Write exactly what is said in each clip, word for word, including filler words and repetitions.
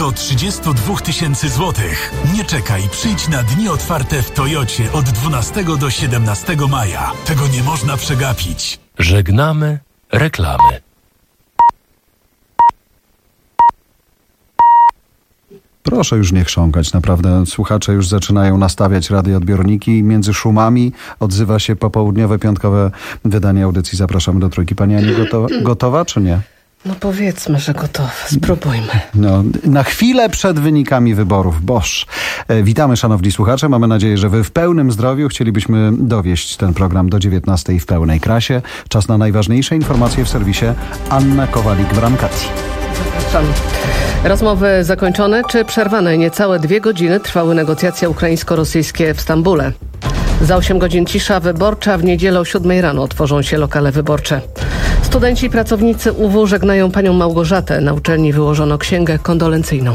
do trzydzieści dwa tysięcy złotych. Nie czekaj, przyjdź na dni otwarte w Toyocie od dwunastego do siedemnastego maja. Tego nie można przegapić. Żegnamy reklamy. Proszę już nie chrząkać, naprawdę. Słuchacze już zaczynają nastawiać radioodbiorniki. Między szumami odzywa się popołudniowe, piątkowe wydanie audycji. Zapraszamy do Trójki. Pani Aniu, gotowa, gotowa czy nie? No powiedzmy, że gotowe. Spróbujmy. No, na chwilę przed wynikami wyborów. Boż. E, witamy, szanowni słuchacze. Mamy nadzieję, że wy w pełnym zdrowiu. Chcielibyśmy dowieść ten program do dziewiętnastej w pełnej krasie. Czas na najważniejsze informacje w serwisie Anna Kowalik-Brancati. Zapraszam. Rozmowy zakończone czy przerwane? Niecałe dwie godziny trwały negocjacje ukraińsko-rosyjskie w Stambule. Za osiem godzin cisza wyborcza. W niedzielę o siódmej rano otworzą się lokale wyborcze. Studenci i pracownicy U W żegnają panią Małgorzatę. Na uczelni wyłożono księgę kondolencyjną.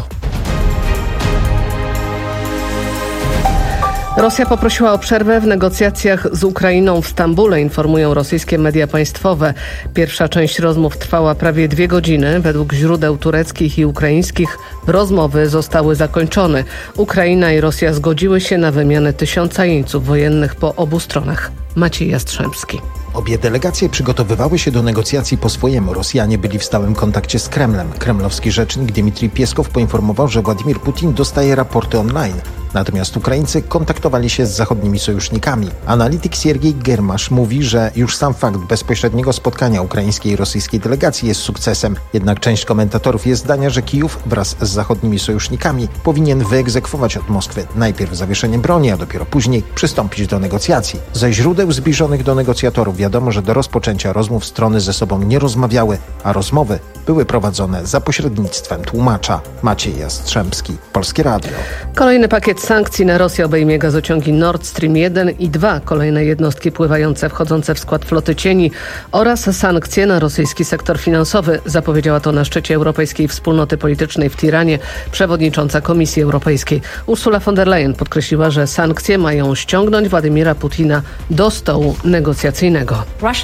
Rosja poprosiła o przerwę w negocjacjach z Ukrainą w Stambule, informują rosyjskie media państwowe. Pierwsza część rozmów trwała prawie dwie godziny. Według źródeł tureckich i ukraińskich rozmowy zostały zakończone. Ukraina i Rosja zgodziły się na wymianę tysiąca jeńców wojennych po obu stronach. Maciej Jastrzębski. Obie delegacje przygotowywały się do negocjacji po swojemu. Rosjanie byli w stałym kontakcie z Kremlem. Kremlowski rzecznik Dmitrij Pieskow poinformował, że Władimir Putin dostaje raporty online. Natomiast Ukraińcy kontaktowali się z zachodnimi sojusznikami. Analityk Siergiej Germasz mówi, że już sam fakt bezpośredniego spotkania ukraińskiej i rosyjskiej delegacji jest sukcesem. Jednak część komentatorów jest zdania, że Kijów wraz z zachodnimi sojusznikami powinien wyegzekwować od Moskwy najpierw zawieszenie broni, a dopiero później przystąpić do negocjacji. Ze źródeł zbliżonych do negocjatorów wiadomo, że do rozpoczęcia rozmów strony ze sobą nie rozmawiały, a rozmowy były prowadzone za pośrednictwem tłumacza. Maciej Jastrzębski, Polskie Radio. Kolejny pakiet sankcji na Rosję obejmie gazociągi Nord Stream jeden i dwa, kolejne jednostki pływające wchodzące w skład floty cieni oraz sankcje na rosyjski sektor finansowy. Zapowiedziała to na szczycie Europejskiej Wspólnoty Politycznej w Tiranie przewodnicząca Komisji Europejskiej. Ursula von der Leyen podkreśliła, że sankcje mają ściągnąć Władimira Putina do stołu negocjacyjnego.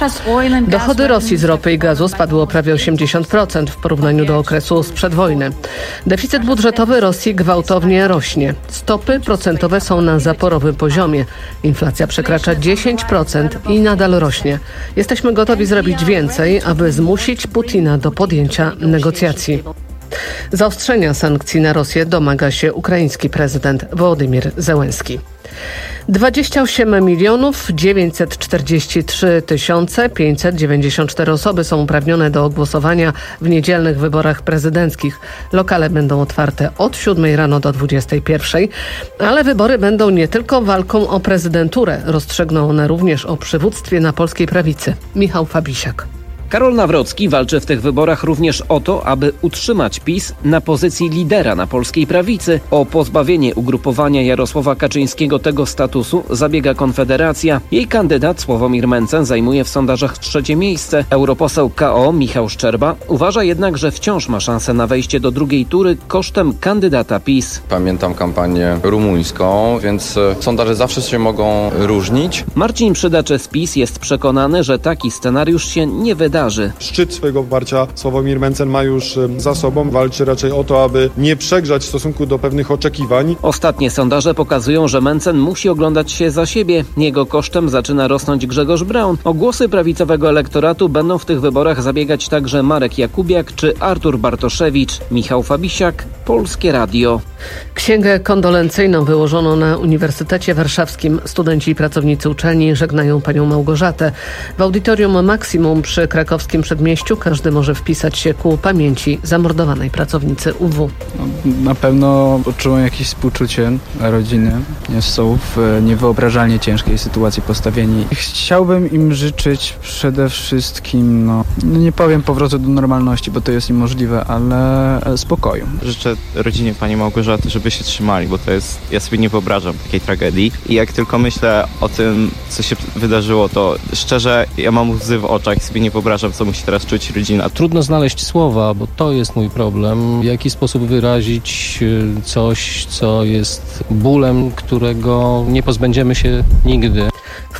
Dochody Rosji z ropy i gazu spadły o prawie osiemdziesiąt procent w porównaniu do okresu sprzed wojny. Deficyt budżetowy Rosji gwałtownie rośnie. Stopy procentowe są na zaporowym poziomie. Inflacja przekracza dziesięć procent i nadal rośnie. Jesteśmy gotowi zrobić więcej, aby zmusić Putina do podjęcia negocjacji. Zaostrzenia sankcji na Rosję domaga się ukraiński prezydent Wołodymyr Zełenski. dwadzieścia osiem milionów dziewięćset czterdzieści trzy tysiące pięćset dziewięćdziesiąt cztery osoby są uprawnione do głosowania w niedzielnych wyborach prezydenckich. Lokale będą otwarte od siódmej rano do dwudziestej pierwszej, ale wybory będą nie tylko walką o prezydenturę. Rozstrzygną one również o przywództwie na polskiej prawicy. Michał Fabisiak. Karol Nawrocki walczy w tych wyborach również o to, aby utrzymać PiS na pozycji lidera na polskiej prawicy. O pozbawienie ugrupowania Jarosława Kaczyńskiego tego statusu zabiega Konfederacja. Jej kandydat Sławomir Mencen zajmuje w sondażach trzecie miejsce. Europoseł K O Michał Szczerba uważa jednak, że wciąż ma szansę na wejście do drugiej tury kosztem kandydata PiS. Pamiętam kampanię rumuńską, więc sondaże zawsze się mogą różnić. Marcin Przydaczy z PiS jest przekonany, że taki scenariusz się nie wydarzy. Szczyt swojego poparcia Sławomir Mencen ma już za sobą. Walczy raczej o to, aby nie przegrzać w stosunku do pewnych oczekiwań. Ostatnie sondaże pokazują, że Mencen musi oglądać się za siebie. Jego kosztem zaczyna rosnąć Grzegorz Braun. O głosy prawicowego elektoratu będą w tych wyborach zabiegać także Marek Jakubiak czy Artur Bartoszewicz. Michał Fabisiak, Polskie Radio. Księgę kondolencyjną wyłożono na Uniwersytecie Warszawskim. Studenci i pracownicy uczelni żegnają panią Małgorzatę. W audytorium Maksimum przy krakowskim przedmieściu każdy może wpisać się ku pamięci zamordowanej pracownicy U W. Na pewno odczułem jakieś współczucie rodziny. Są w niewyobrażalnie ciężkiej sytuacji postawieni. Chciałbym im życzyć przede wszystkim, no, nie powiem powrotu do normalności, bo to jest niemożliwe, ale spokoju. Życzę rodzinie pani Małgorzaty, żeby się trzymali, bo to jest, ja sobie nie wyobrażam takiej tragedii. I jak tylko myślę o tym, co się wydarzyło, to szczerze, ja mam łzy w oczach i sobie nie wyobrażam, co musi teraz czuć rodzina. Trudno znaleźć słowa, bo to jest mój problem. W jaki sposób wyrazić coś, co jest bólem, którego nie pozbędziemy się nigdy. W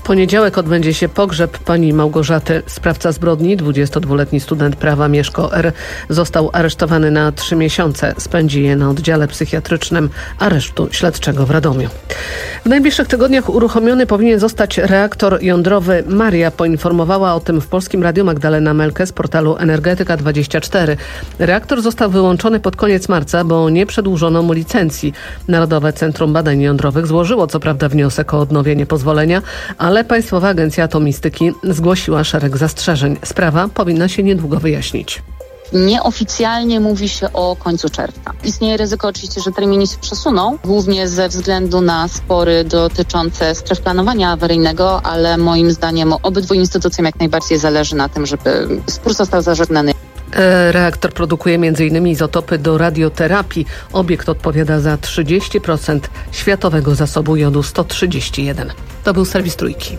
poniedziałek odbędzie się pogrzeb pani Małgorzaty. Sprawca zbrodni, dwudziestodwuletni student prawa Mieszko R., został aresztowany na trzy miesiące. Spędzi je na oddziale psychiatrycznym aresztu śledczego w Radomiu. W najbliższych tygodniach uruchomiony powinien zostać reaktor jądrowy Maria. Poinformowała o tym w Polskim Radiu Magdalena Melke z portalu Energetyka dwadzieścia cztery. Reaktor został wyłączony pod koniec marca, bo nie przedłużono mu licencji. Narodowe Centrum Badań Jądrowych złożyło co prawda wniosek o odnowienie pozwolenia, ale Państwowa Agencja Atomistyki zgłosiła szereg zastrzeżeń. Sprawa powinna się niedługo wyjaśnić. Nieoficjalnie mówi się o końcu czerwca. Istnieje ryzyko oczywiście, że terminy się przesuną, głównie ze względu na spory dotyczące stref planowania awaryjnego, ale moim zdaniem obydwu instytucjom jak najbardziej zależy na tym, żeby spór został zażegnany. Reaktor produkuje m in izotopy do radioterapii. Obiekt odpowiada za trzydzieści procent światowego zasobu jodu sto trzydzieści jeden. To był serwis Trójki.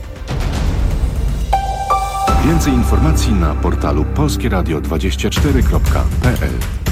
Więcej informacji na portalu polskie radio dwadzieścia cztery kropka p l.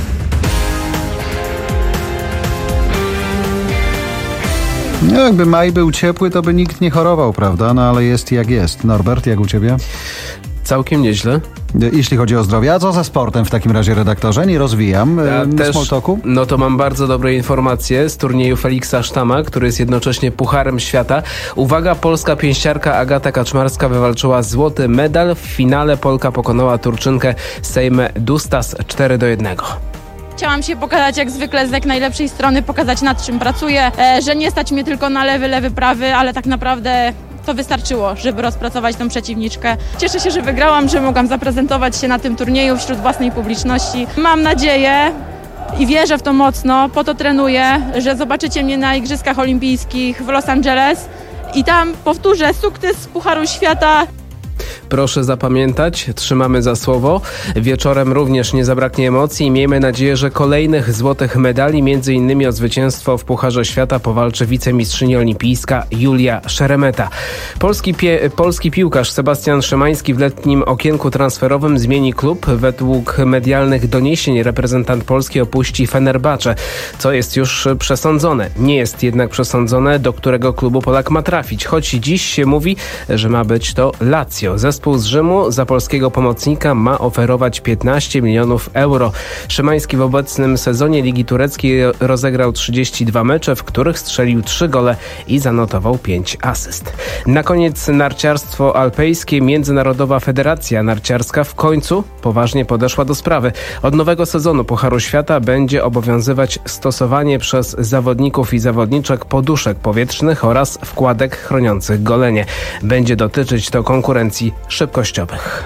No, jakby maj był ciepły, to by nikt nie chorował, prawda? No ale jest jak jest. Norbert, jak u ciebie? Całkiem nieźle. Jeśli chodzi o zdrowie, a co ze sportem w takim razie, redaktorze? Nie rozwijam ja e, też, small talku. No to mam bardzo dobre informacje z turnieju Feliksa Sztama, który jest jednocześnie Pucharem Świata. Uwaga, polska pięściarka Agata Kaczmarska wywalczyła złoty medal. W finale Polka pokonała Turczynkę Sejmę Dustas cztery do jednego. Chciałam się pokazać jak zwykle z jak najlepszej strony, pokazać nad czym pracuję, e, że nie stać mnie tylko na lewy, lewy, prawy, ale tak naprawdę to wystarczyło, żeby rozpracować tą przeciwniczkę. Cieszę się, że wygrałam, że mogłam zaprezentować się na tym turnieju wśród własnej publiczności. Mam nadzieję i wierzę w to mocno, po to trenuję, że zobaczycie mnie na Igrzyskach Olimpijskich w Los Angeles i tam powtórzę sukces Pucharu Świata. Proszę zapamiętać, trzymamy za słowo. Wieczorem również nie zabraknie emocji i miejmy nadzieję, że kolejnych złotych medali, między innymi o zwycięstwo w Pucharze Świata, powalczy wicemistrzyni olimpijska Julia Szeremeta. Polski, pie, polski piłkarz Sebastian Szymański w letnim okienku transferowym zmieni klub. Według medialnych doniesień reprezentant Polski opuści Fenerbahce, co jest już przesądzone. Nie jest jednak przesądzone, do którego klubu Polak ma trafić, choć dziś się mówi, że ma być to Lazio. Zespół z Rzymu za polskiego pomocnika ma oferować piętnaście milionów euro. Szymański w obecnym sezonie Ligi Tureckiej rozegrał trzydzieści dwa mecze, w których strzelił trzy gole i zanotował pięć asyst. Na koniec narciarstwo alpejskie. Międzynarodowa Federacja Narciarska w końcu poważnie podeszła do sprawy. Od nowego sezonu Pucharu Świata będzie obowiązywać stosowanie przez zawodników i zawodniczek poduszek powietrznych oraz wkładek chroniących golenie. Będzie dotyczyć to konkurencji szybkościowych.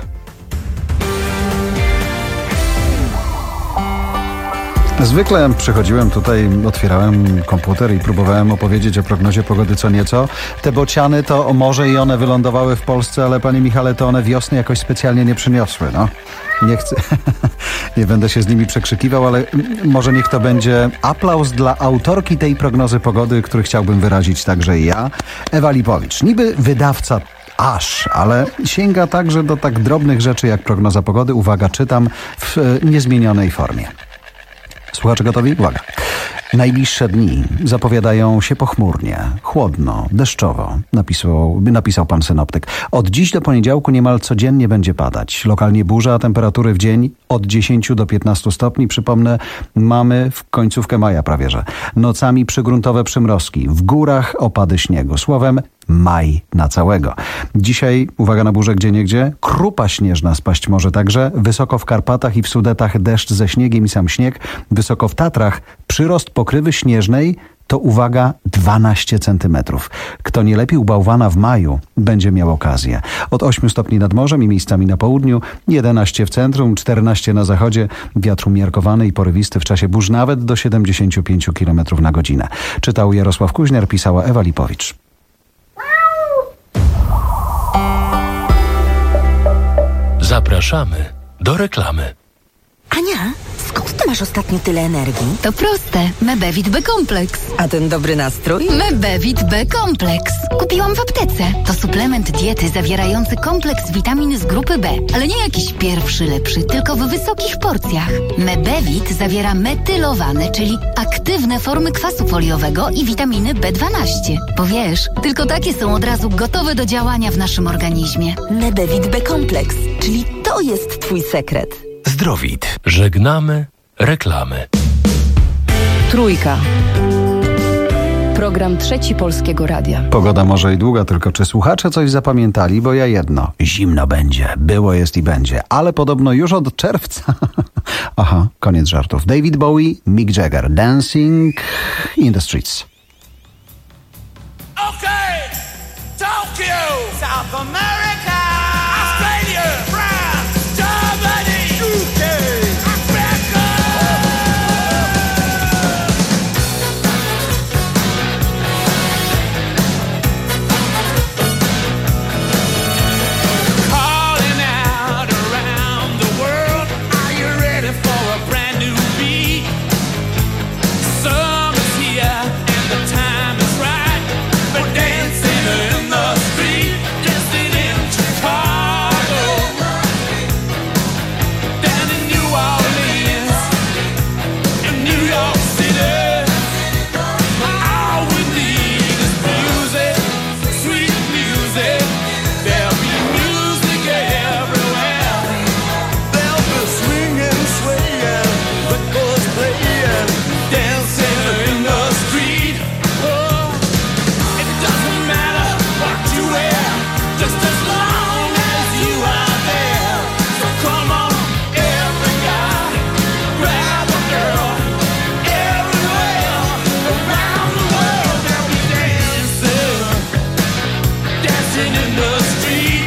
Zwykle przychodziłem tutaj, otwierałem komputer i próbowałem opowiedzieć o prognozie pogody co nieco. Te bociany to może i one wylądowały w Polsce, ale panie Michale, to one wiosny jakoś specjalnie nie przyniosły, no. Nie chcę, nie będę się z nimi przekrzykiwał, ale może niech to będzie aplauz dla autorki tej prognozy pogody, który chciałbym wyrazić także ja, Ewa Lipowicz. Niby wydawca aż, ale sięga także do tak drobnych rzeczy jak prognoza pogody. Uwaga, czytam w niezmienionej formie. Słuchacze gotowi? Uwaga. Najbliższe dni zapowiadają się pochmurnie, chłodno, deszczowo, napisał, napisał pan synoptyk. Od dziś do poniedziałku niemal codziennie będzie padać. Lokalnie burza, a temperatury w dzień od dziesięciu do piętnastu stopni. Przypomnę, mamy w końcówkę maja prawie że. Nocami przygruntowe przymrozki, w górach opady śniegu. Słowem, maj na całego. Dzisiaj, uwaga na burzę gdzieniegdzie, krupa śnieżna spaść może także. Wysoko w Karpatach i w Sudetach deszcz ze śniegiem i sam śnieg. Wysoko w Tatrach przyrost pokrywy śnieżnej to, uwaga, dwanaście centymetrów. Kto nie lepił bałwana w maju, będzie miał okazję. Od ośmiu stopni nad morzem i miejscami na południu, jedenaście w centrum, czternaście na zachodzie. Wiatr umiarkowany i porywisty w czasie burz nawet do siedemdziesięciu pięciu kilometrów na godzinę. Czytał Jarosław Kuźniar, pisała Ewa Lipowicz. Zapraszamy do reklamy. Ania, Skąd ty masz ostatnio tyle energii? To proste. Mebevit B-Kompleks. A ten dobry nastrój? Mebevit B-Kompleks. Kupiłam w aptece. To suplement diety zawierający kompleks witamin z grupy B. Ale nie jakiś pierwszy lepszy, tylko w wysokich porcjach. Mebevit zawiera metylowane, czyli aktywne formy kwasu foliowego i witaminy B dwanaście. Bo wiesz, tylko takie są od razu gotowe do działania w naszym organizmie. Mebevit B-Kompleks, czyli to jest twój sekret. Zdrowit. Żegnamy reklamy. Trójka. Program Trzeci Polskiego Radia. Pogoda może i długa, tylko czy słuchacze coś zapamiętali? Bo ja jedno. Zimno będzie. Było, jest i będzie. Ale podobno już od czerwca. Aha, koniec żartów. David Bowie, Mick Jagger. Dancing in the Streets. Okay, Tokyo, South America, Australia, France, Germany, U K, Africa. Calling out around the world, are you ready for a brand new beat? Summer's here and the time is right. We're dancing in the street, dancing in Chicago, down in New Orleans, in New York City. All we need is music, sweet music. There'll be music everywhere. There'll be swinging, swaying, records playing, dancing in the street. Oh, it doesn't matter what you wear, just as long as you are there. So come on, every guy, grab a girl, everywhere, around the world they'll be dancing, dancing in the street.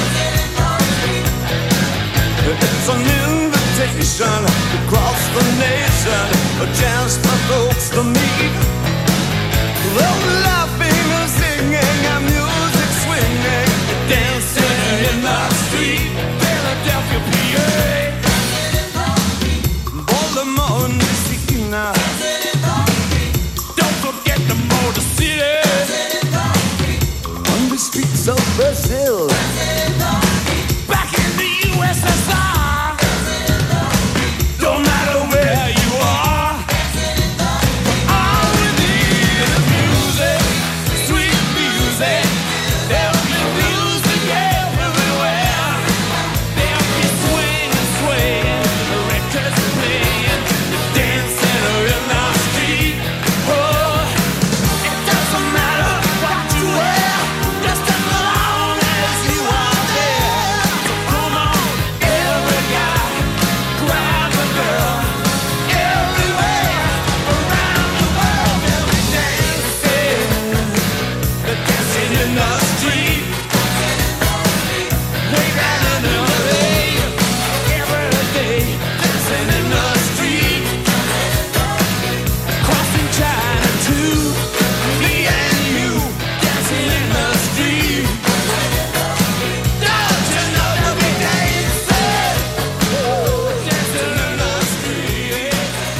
It's an invitation across the nation, a chance for folks to meet. They're laughing and singing and music swinging, dancing in the street. Philadelphia, P A, Baltimore, Messina. Don't forget the Motor City, on the streets of Brazil, back in the U S S R. Don't matter where you are, all we need is music, sweet music. There'll be music everywhere. There'll be swinging, swaying, records playing, dancing in the street. Oh, it doesn't matter what you wear, just as long as you are there. So come on, every guy, grab a girl, everywhere, around the world they'll be dancing, they're dancing in the street. Way down in L A, every day, dancing in the street. Crossing China too, me and you, dancing in the street. Don't you know they'll be dancing, dancing in the street.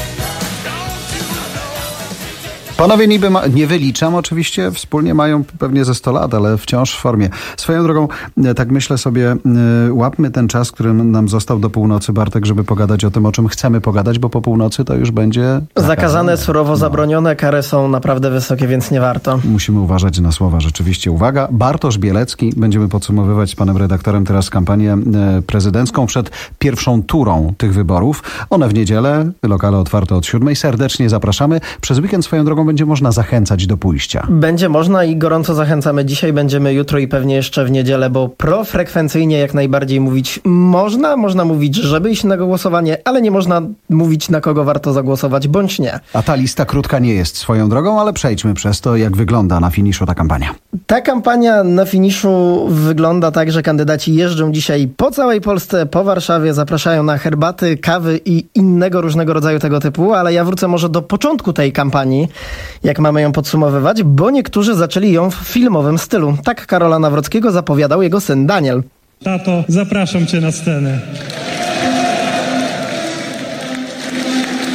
Panowie niby, ma, nie wyliczam oczywiście, wspólnie mają pewnie ze sto lat, ale wciąż w formie. Swoją drogą, e, tak myślę sobie, e, łapmy ten czas, który nam został do północy, Bartek, żeby pogadać o tym, o czym chcemy pogadać, bo po północy to już będzie zakazane. Zakazane, surowo zabronione, kary są naprawdę wysokie, więc nie warto. Musimy uważać na słowa, rzeczywiście. Uwaga, Bartosz Bielecki. Będziemy podsumowywać z panem redaktorem teraz kampanię e, prezydencką przed pierwszą turą tych wyborów. One w niedzielę, lokale otwarte od siódmej. Serdecznie zapraszamy. Przez weekend swoją drogą będzie można zachęcać do pójścia. Będzie można i gorąco zachęcamy. Dzisiaj będziemy, jutro i pewnie jeszcze w niedzielę, bo profrekwencyjnie jak najbardziej mówić można. Można mówić, żeby iść na głosowanie, ale nie można mówić, na kogo warto zagłosować, bądź nie. A ta lista krótka nie jest swoją drogą, ale przejdźmy przez to, jak wygląda na finiszu ta kampania. Ta kampania na finiszu wygląda tak, że kandydaci jeżdżą dzisiaj po całej Polsce, po Warszawie, zapraszają na herbaty, kawy i innego różnego rodzaju tego typu, ale ja wrócę może do początku tej kampanii, jak mamy ją podsumowywać, bo niektórzy zaczęli ją w filmowym stylu. Tak Karola Nawrockiego zapowiadał jego syn Daniel. Tato, zapraszam cię na scenę.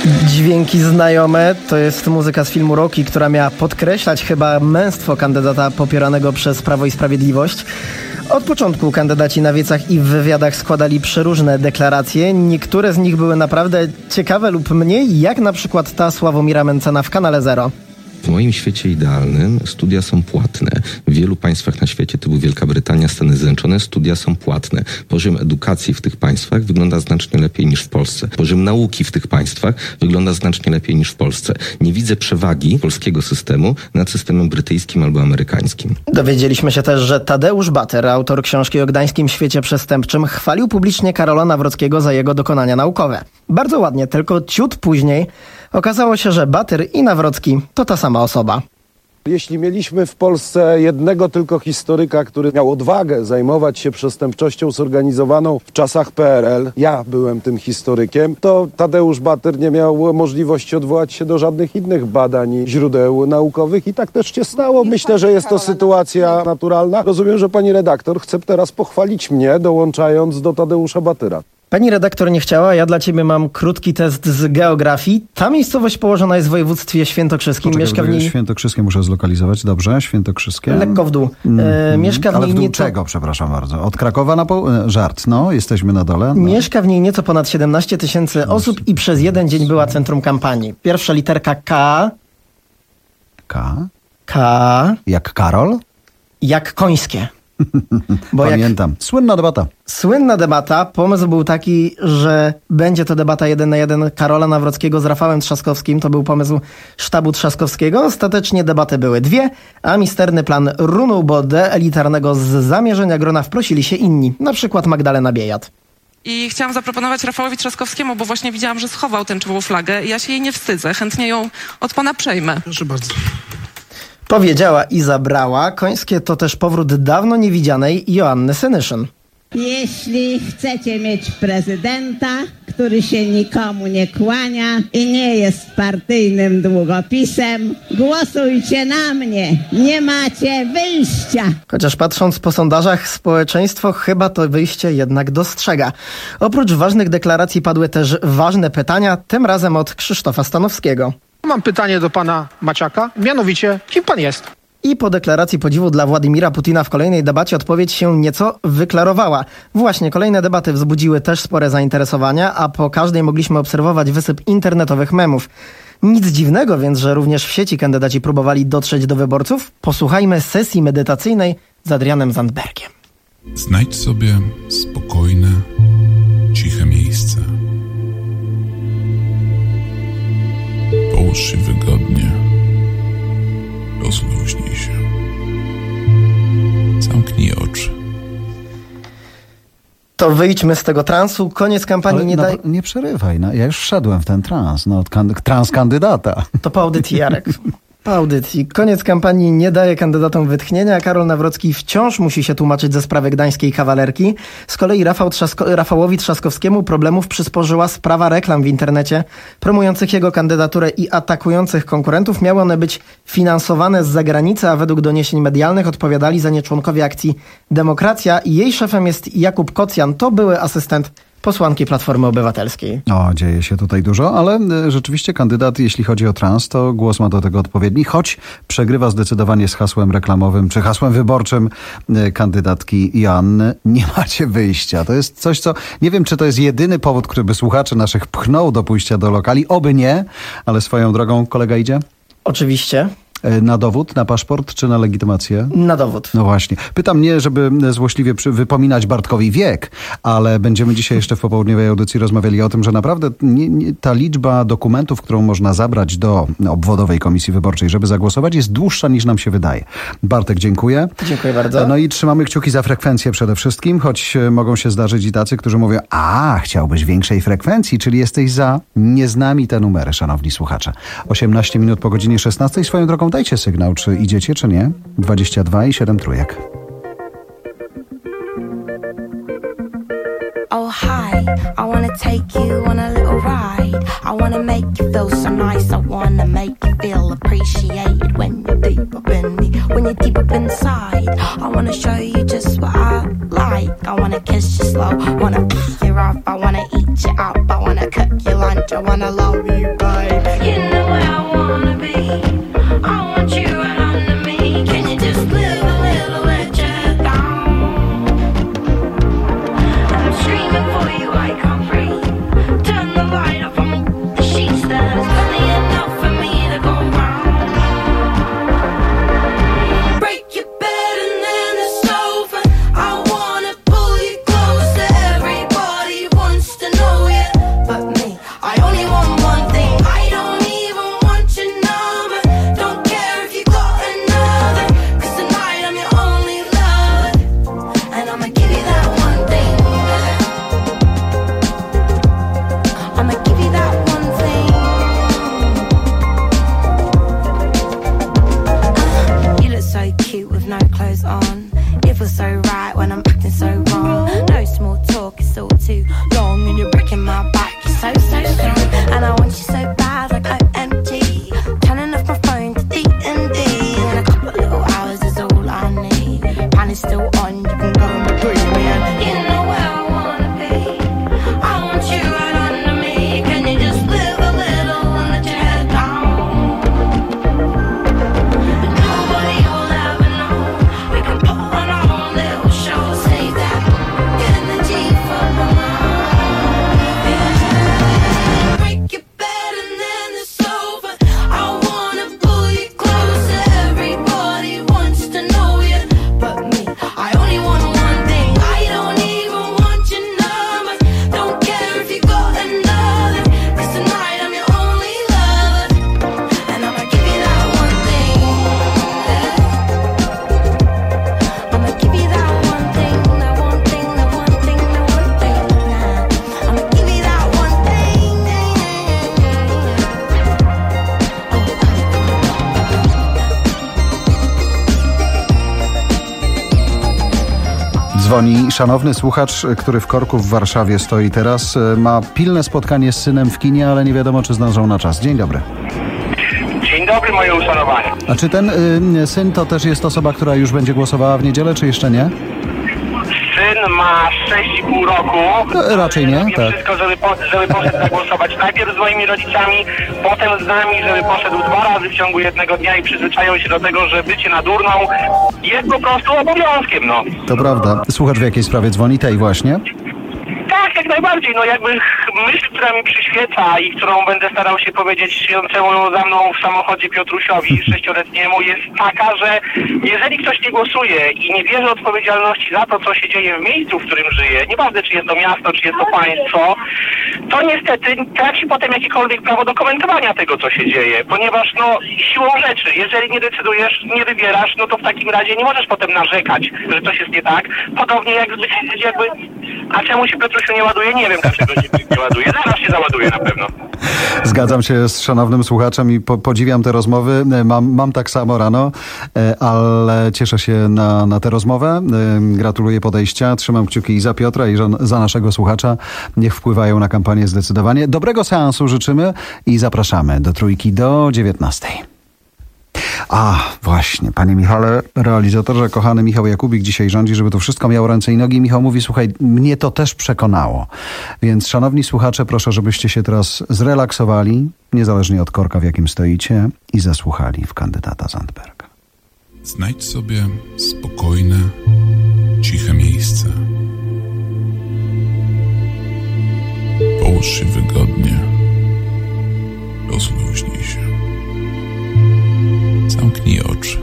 Dźwięki znajome to jest muzyka z filmu Rocky, która miała podkreślać chyba męstwo kandydata popieranego przez Prawo i Sprawiedliwość. Od początku kandydaci na wiecach i w wywiadach składali przeróżne deklaracje. Niektóre z nich były naprawdę ciekawe lub mniej, jak na przykład ta Sławomira Mencena w Kanale Zero. W moim świecie idealnym studia są płatne. W wielu państwach na świecie, typu Wielka Brytania, Stany Zjednoczone, studia są płatne. Poziom edukacji w tych państwach wygląda znacznie lepiej niż w Polsce. Poziom nauki w tych państwach wygląda znacznie lepiej niż w Polsce. Nie widzę przewagi polskiego systemu nad systemem brytyjskim albo amerykańskim. Dowiedzieliśmy się też, że Tadeusz Bater, autor książki o gdańskim świecie przestępczym, chwalił publicznie Karola Nawrockiego za jego dokonania naukowe. Bardzo ładnie, tylko ciut później okazało się, że Bater i Nawrocki to ta sama osoba. Jeśli mieliśmy w Polsce jednego tylko historyka, który miał odwagę zajmować się przestępczością zorganizowaną w czasach P R L, ja byłem tym historykiem, to Tadeusz Bater nie miał możliwości odwołać się do żadnych innych badań i źródeł naukowych i tak też się stało. Myślę, że jest to sytuacja naturalna. Rozumiem, że pani redaktor chce teraz pochwalić mnie, dołączając do Tadeusza Batera. Pani redaktor nie chciała, ja dla ciebie mam krótki test z geografii. Ta miejscowość położona jest w województwie świętokrzyskim. Poczekaj, Mieszka w niej... Świętokrzyskie muszę zlokalizować, dobrze? Świętokrzyskie. Lekko w dół. E, mieszka w Ale niej w dół nieco... czego, przepraszam bardzo? Od Krakowa na poł... Żart, no, jesteśmy na dole. No. Mieszka w niej nieco ponad siedemnaście tysięcy osób i przez jeden dzień była centrum kampanii. Pierwsza literka K. K? K. Jak Karol? Jak końskie. Bo Pamiętam. Jak... Słynna debata. Słynna debata. Pomysł był taki, że będzie to debata jeden na jeden Karola Nawrockiego z Rafałem Trzaskowskim. To był pomysł sztabu Trzaskowskiego. Ostatecznie debaty były dwie, a misterny plan runął, bo do elitarnego z zamierzenia grona wprosili się inni. Na przykład Magdalena Biejat. I chciałam zaproponować Rafałowi Trzaskowskiemu, bo właśnie widziałam, że schował tęczową flagę i ja się jej nie wstydzę. Chętnie ją od pana przejmę. Proszę bardzo. Powiedziała i zabrała. Końskie to też powrót dawno niewidzianej Joanny Senyszyn. Jeśli chcecie mieć prezydenta, który się nikomu nie kłania i nie jest partyjnym długopisem, głosujcie na mnie. Nie macie wyjścia. Chociaż patrząc po sondażach, społeczeństwo chyba to wyjście jednak dostrzega. Oprócz ważnych deklaracji padły też ważne pytania, tym razem od Krzysztofa Stanowskiego. Mam pytanie do pana Maciaka, mianowicie, kim pan jest? I po deklaracji podziwu dla Władimira Putina w kolejnej debacie odpowiedź się nieco wyklarowała. Właśnie kolejne debaty wzbudziły też spore zainteresowania, a po każdej mogliśmy obserwować wysyp internetowych memów. Nic dziwnego więc, że również w sieci kandydaci próbowali dotrzeć do wyborców. Posłuchajmy sesji medytacyjnej z Adrianem Zandbergiem. Znajdź sobie spokojne, ciche miejsce. Połóż się wygodnie. Rozluźnij się. Zamknij oczy. To wyjdźmy z tego transu. Koniec kampanii Ale nie no, daje... Nie przerywaj. No, ja już wszedłem w ten trans. No, od kan- trans kandydata. To po audycji, Jarek. Po audycji. Koniec kampanii nie daje kandydatom wytchnienia. Karol Nawrocki wciąż musi się tłumaczyć ze sprawy gdańskiej kawalerki. Z kolei Rafał Trzasko- Rafałowi Trzaskowskiemu problemów przysporzyła sprawa reklam w internecie promujących jego kandydaturę i atakujących konkurentów. Miały one być finansowane z zagranicy, a według doniesień medialnych odpowiadali za nie członkowie akcji Demokracja. Jej szefem jest Jakub Kocjan. To były asystent posłanki Platformy Obywatelskiej. O, dzieje się tutaj dużo, ale rzeczywiście kandydat, jeśli chodzi o trans, to głos ma do tego odpowiedni, choć przegrywa zdecydowanie z hasłem reklamowym, czy hasłem wyborczym kandydatki Joanny. Nie macie wyjścia. To jest coś, co... Nie wiem, czy to jest jedyny powód, który by słuchaczy naszych pchnął do pójścia do lokali. Oby nie, ale swoją drogą kolega idzie? Oczywiście. Na dowód, na paszport czy na legitymację? Na dowód. No właśnie. Pytam nie, żeby złośliwie przy, wypominać Bartkowi wiek, ale będziemy dzisiaj jeszcze w popołudniowej audycji rozmawiali o tym, że naprawdę nie, nie, ta liczba dokumentów, którą można zabrać do obwodowej komisji wyborczej, żeby zagłosować, jest dłuższa niż nam się wydaje. Bartek, dziękuję. Dziękuję bardzo. No i trzymamy kciuki za frekwencję przede wszystkim, choć mogą się zdarzyć i tacy, którzy mówią, a chciałbyś większej frekwencji, czyli jesteś za. Nie z nami te numery, szanowni słuchacze. osiemnaście minut po godzinie szesnastej. Swoją drogą dajcie sygnał, czy idziecie, czy nie. dwadzieścia dwa i siedem trójek. Oh hi, I wanna take you on a little ride. I wanna make you feel so nice. I wanna make you feel appreciated when you're deep up in me, when you're deep up inside. I wanna show you just what I like. I wanna kiss you slow, wanna pick you up. I wanna eat you up, I wanna cook your lunch. I wanna love you, babe. You know where I wanna be. I want you right under me. Can you just live a little, let your down? I'm screaming for you, I can't breathe. Turn the light off on the sheets. There's plenty enough for me to go round. Break your bed and then the sofa. I wanna pull you closer. Everybody wants to know you, but me, I only want one thing. I don't even want your number. Don't care if you got another, 'cause tonight I'm your only lover, and I'ma give you that one thing. I'ma give you that one thing. Uh, you look so cute with no clothes on. It feels so right when I'm acting so wrong. No small talk, it's all too long, and you're breaking my back. You're so, so strong, and I want you so bad, like O M G. Turning off my phone to D and D, and a couple little hours is all I need. Pan is still on, you can go and breathe me, and you know where I wanna be. I want you right under me. Can you just live a little and let your head down? Nobody will ever know. We can put on our own little show. Save that energy for my mind. Break your bed and then the sofa. I wanna pull you closer. Everybody wants to know you, but me, I only want one thing. I don't even want your number. Don't care if you got another, 'cause tonight I'm your only lover, and I'ma give you that one thing. I'ma give you that one thing, that one thing, that one thing, that one thing. I'ma give you that one thing. Dzwoni szanowny słuchacz, który w korku w Warszawie stoi teraz. Ma pilne spotkanie z synem w kinie, ale nie wiadomo, czy zdążą na czas. Dzień dobry. Dzień dobry, moje uszanowanie. A czy ten y, syn to też jest osoba, która już będzie głosowała w niedzielę, czy jeszcze nie? Syn ma sześć i pół roku. No, raczej nie, Robię tak. wszystko, żeby, po, żeby poszedł zagłosować. Najpierw z moimi rodzicami, potem z nami, żeby poszedł dwa razy w ciągu jednego dnia i przyzwyczaił się do tego, że bycie na durną jest po prostu obowiązkiem, no. To prawda. Słuchacz w jakiej sprawie dzwoni? Tej właśnie? Tak, jak najbardziej. No jakby myśl, która mi przyświeca i którą będę starał się powiedzieć siedzącemu za mną w samochodzie Piotrusiowi sześcioletniemu, jest taka, że jeżeli ktoś nie głosuje i nie bierze odpowiedzialności za to, co się dzieje w miejscu, w którym żyje, nieważne czy jest to miasto, czy jest to państwo, to niestety traci potem jakiekolwiek prawo do komentowania tego, co się dzieje, ponieważ no siłą rzeczy, jeżeli nie decydujesz, nie wybierasz, no to w takim razie nie możesz potem narzekać, że coś jest nie tak. Podobnie jak zbyt jakby, a czemu się Piotrusiu nie ładuje? Nie wiem, dlaczego się nie ładuje. Zaraz się załaduje na pewno. Zgadzam się z szanownym słuchaczem i po, podziwiam te rozmowy. Mam, mam tak samo rano, ale cieszę się na, na tę rozmowę. Gratuluję podejścia. Trzymam kciuki i za Piotra, i za naszego słuchacza. Niech wpływają na kampanię zdecydowanie. Dobrego seansu życzymy i zapraszamy do Trójki do dziewiętnastej. A, właśnie, panie Michale, realizatorze, kochany Michał Jakubik dzisiaj rządzi, żeby to wszystko miało ręce i nogi. Michał mówi, słuchaj, mnie to też przekonało. Więc szanowni słuchacze, proszę, żebyście się teraz zrelaksowali, niezależnie od korka, w jakim stoicie, i zasłuchali w kandydata Zandberga. Znajdź sobie spokojne, ciche miejsce. Połóż się wygodnie. Rozluźnij się. Zamknij oczy.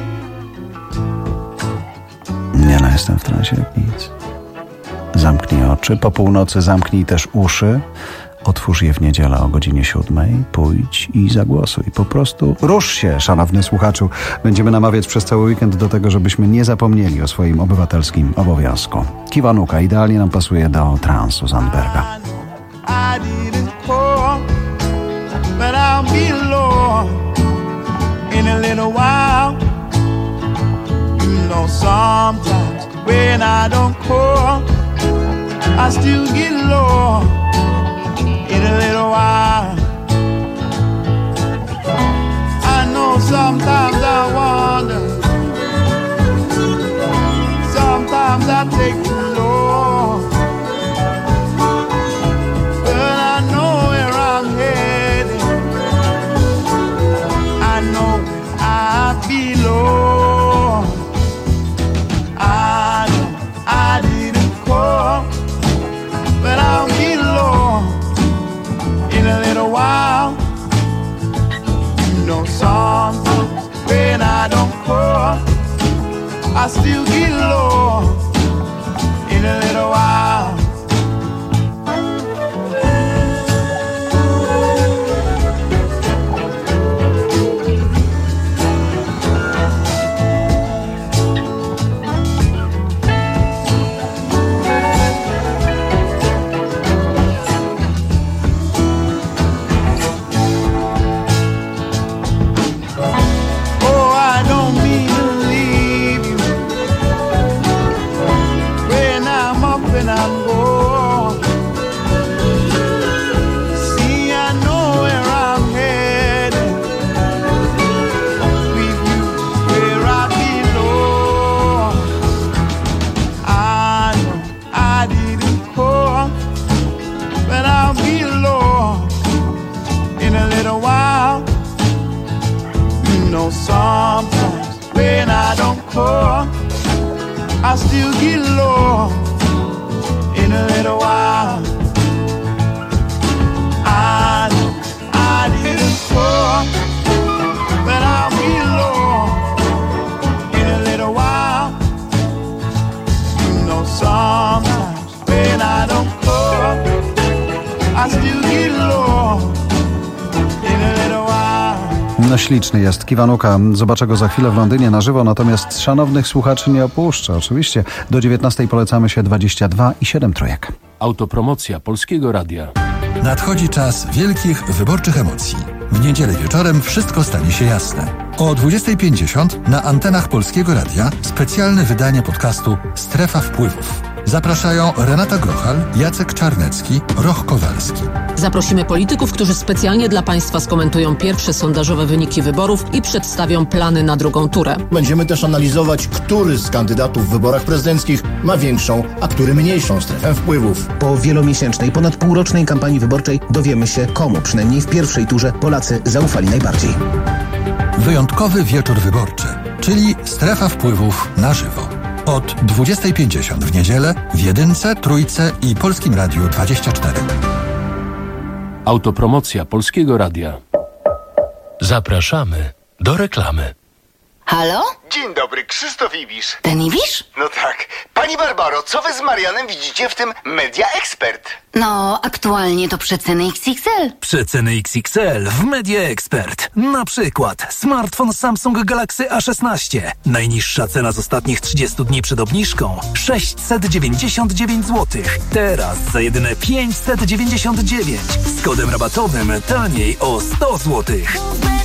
Nie, no jestem w transie jak nic. Zamknij oczy. Po północy zamknij też uszy. Otwórz je w niedzielę o godzinie siódmej. Pójdź i zagłosuj. Po prostu rusz się, szanowny słuchaczu. Będziemy namawiać przez cały weekend do tego, żebyśmy nie zapomnieli o swoim obywatelskim obowiązku. Kiwanuka idealnie nam pasuje do transu Zandberga. I didn't call, but I'll be alone in a little while. You know, sometimes when I don't call, I still get low in a little while. I know sometimes I wonder, sometimes I take too long, but I know where I'm belong. I know I didn't call, but I'll be along in a little while. You know sometimes when I don't call, I still get low in a little while. Sometimes when I don't call, I still get low in a little while. I know I didn't call, but I'll be low in a little while. You know sometimes when I don't call, I still get low in a little while. No śliczny jest Kiwanuka. Zobaczę go za chwilę w Londynie na żywo, natomiast szanownych słuchaczy nie opuszcza. Oczywiście do dziewiętnastej polecamy się dwadzieścia dwa i siedem trójek. Autopromocja Polskiego Radia. Nadchodzi czas wielkich wyborczych emocji. W niedzielę wieczorem wszystko stanie się jasne. O dwudziestej pięćdziesiąt na antenach Polskiego Radia specjalne wydanie podcastu Strefa Wpływów. Zapraszają Renata Grochal, Jacek Czarnecki, Roch Kowalski. Zaprosimy polityków, którzy specjalnie dla Państwa skomentują pierwsze sondażowe wyniki wyborów i przedstawią plany na drugą turę. Będziemy też analizować, który z kandydatów w wyborach prezydenckich ma większą, a który mniejszą strefę wpływów. Po wielomiesięcznej, ponad półrocznej kampanii wyborczej dowiemy się, komu przynajmniej w pierwszej turze Polacy zaufali najbardziej. Wyjątkowy wieczór wyborczy, czyli Strefa Wpływów na żywo. Od dwudziestej pięćdziesiąt w niedzielę w Jedynce, Trójce i Polskim Radiu dwadzieścia cztery. Autopromocja Polskiego Radia. Zapraszamy do reklamy. Halo? Dzień dobry, Krzysztof Ibisz. Ten Ibisz? No tak. Pani Barbaro, co wy z Marianem widzicie w tym Media Expert? No, aktualnie to przeceny X X L. Przeceny X X L w Media Expert. Na przykład smartfon Samsung Galaxy A szesnaście. Najniższa cena z ostatnich trzydziestu dni przed obniżką sześćset dziewięćdziesiąt dziewięć złotych. Teraz za jedyne pięćset dziewięćdziesiąt dziewięć. Z kodem rabatowym taniej o sto złotych.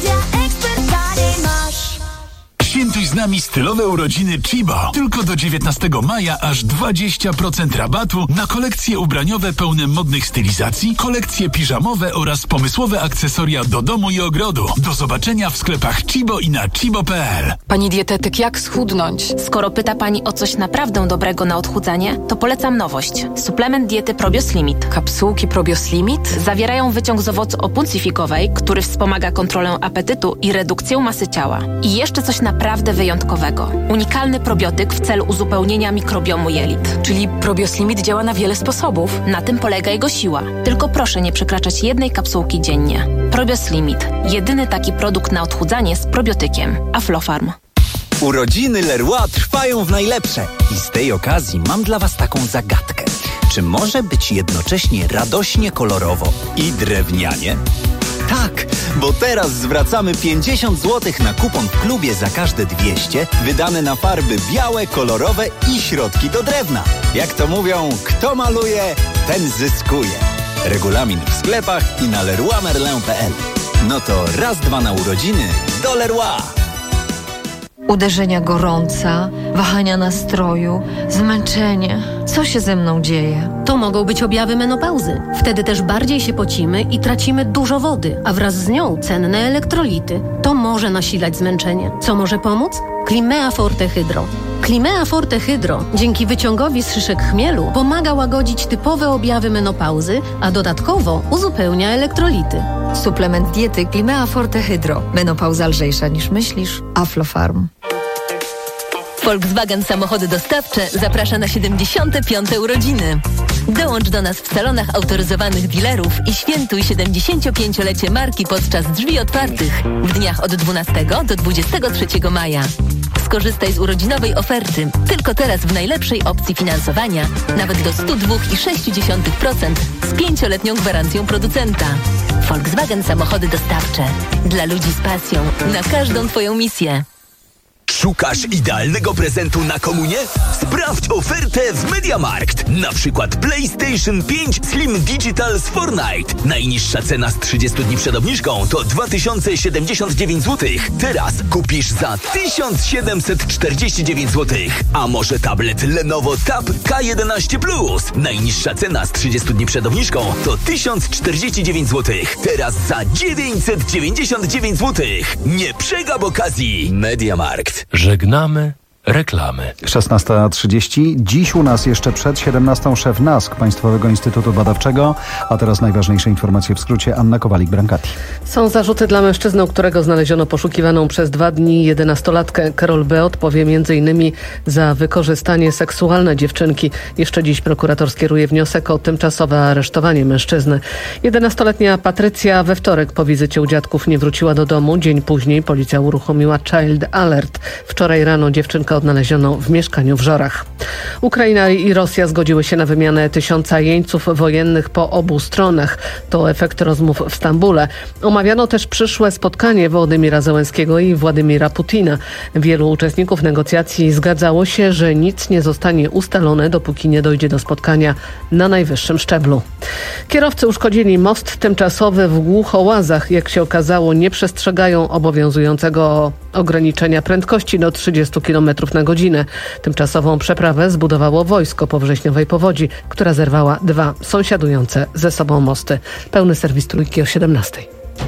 Świętuj z nami stylowe urodziny Chibo. Tylko do dziewiętnastego maja aż dwadzieścia procent rabatu na kolekcje ubraniowe pełne modnych stylizacji, kolekcje piżamowe oraz pomysłowe akcesoria do domu i ogrodu. Do zobaczenia w sklepach Chibo i na chibo kropka p l. Pani dietetyk, jak schudnąć? Skoro pyta Pani o coś naprawdę dobrego na odchudzanie, to polecam nowość. Suplement diety Probios Limit. Kapsułki Probios Limit? Zawierają wyciąg z owocu opuncifikowej, który wspomaga kontrolę apetytu i redukcję masy ciała. I jeszcze coś naprawdę wyjątkowego. Unikalny probiotyk w celu uzupełnienia mikrobiomu jelit. Czyli Probios Limit działa na wiele sposobów. Na tym polega jego siła. Tylko proszę nie przekraczać jednej kapsułki dziennie. Probios Limit. Jedyny taki produkt na odchudzanie z probiotykiem. Aflofarm. Urodziny Leroy trwają w najlepsze. I z tej okazji mam dla Was taką zagadkę. Czy może być jednocześnie radośnie kolorowo i drewnianie? Tak, bo teraz zwracamy pięćdziesiąt złotych na kupon w klubie za każde dwieście, wydane na farby białe, kolorowe i środki do drewna. Jak to mówią, kto maluje, ten zyskuje. Regulamin w sklepach i na leroy merlin kropka p l. No to raz, dwa na urodziny do Leroy. Uderzenia gorąca, wahania nastroju, zmęczenie. Co się ze mną dzieje? To mogą być objawy menopauzy. Wtedy też bardziej się pocimy i tracimy dużo wody, a wraz z nią cenne elektrolity. To może nasilać zmęczenie. Co może pomóc? Climea Forte Hydro. Climea Forte Hydro dzięki wyciągowi z szyszek chmielu pomaga łagodzić typowe objawy menopauzy, a dodatkowo uzupełnia elektrolity. Suplement diety Climea Forte Hydro. Menopauza lżejsza niż myślisz. Aflofarm. Volkswagen Samochody Dostawcze zaprasza na siedemdziesiąte piąte urodziny. Dołącz do nas w salonach autoryzowanych dealerów i świętuj siedemdziesięciopięciolecie marki podczas drzwi otwartych w dniach od dwunastego do dwudziestego trzeciego maja. Skorzystaj z urodzinowej oferty tylko teraz w najlepszej opcji finansowania, nawet do sto dwa przecinek sześć procent z pięcioletnią gwarancją producenta. Volkswagen Samochody Dostawcze. Dla ludzi z pasją na każdą Twoją misję. Szukasz idealnego prezentu na komunię? Sprawdź ofertę w MediaMarkt. Na przykład PlayStation pięć Slim Digital z Fortnite. Najniższa cena z trzydziestu dni przed obniżką to dwa tysiące siedemdziesiąt dziewięć złotych. Teraz kupisz za tysiąc siedemset czterdzieści dziewięć złotych. A może tablet Lenovo Tab K jedenaście plus? Najniższa cena z trzydziestu dni przed obniżką to tysiąc czterdzieści dziewięć złotych. Teraz za dziewięćset dziewięćdziesiąt dziewięć złotych. Nie przegap okazji. MediaMarkt. Żegnamy reklamy. szesnasta trzydzieści. Dziś u nas jeszcze przed siedemnastą szef NASK, Państwowego Instytutu Badawczego. A teraz najważniejsze informacje w skrócie. Anna Kowalik-Brankati. Są zarzuty dla mężczyzny, u którego znaleziono poszukiwaną przez dwa dni jedenastolatkę. Karol B. odpowie między innymi za wykorzystanie seksualne dziewczynki. Jeszcze dziś prokurator skieruje wniosek o tymczasowe aresztowanie mężczyzny. jedenastoletnia Patrycja we wtorek po wizycie u dziadków nie wróciła do domu. Dzień później policja uruchomiła Child Alert. Wczoraj rano dziewczynkę odnaleziono w mieszkaniu w Żorach. Ukraina i Rosja zgodziły się na wymianę tysiąca jeńców wojennych po obu stronach. To efekt rozmów w Stambule. Omawiano też przyszłe spotkanie Wołodymira Zełenskiego i Władimira Putina. Wielu uczestników negocjacji zgadzało się, że nic nie zostanie ustalone, dopóki nie dojdzie do spotkania na najwyższym szczeblu. Kierowcy uszkodzili most tymczasowy w Głuchołazach. Jak się okazało, nie przestrzegają obowiązującego ograniczenia prędkości do trzydziestu kilometrów na godzinę. Tymczasową przeprawę zbudowało wojsko po wrześniowej powodzi, która zerwała dwa sąsiadujące ze sobą mosty. Pełny serwis Trójki o siedemnastej.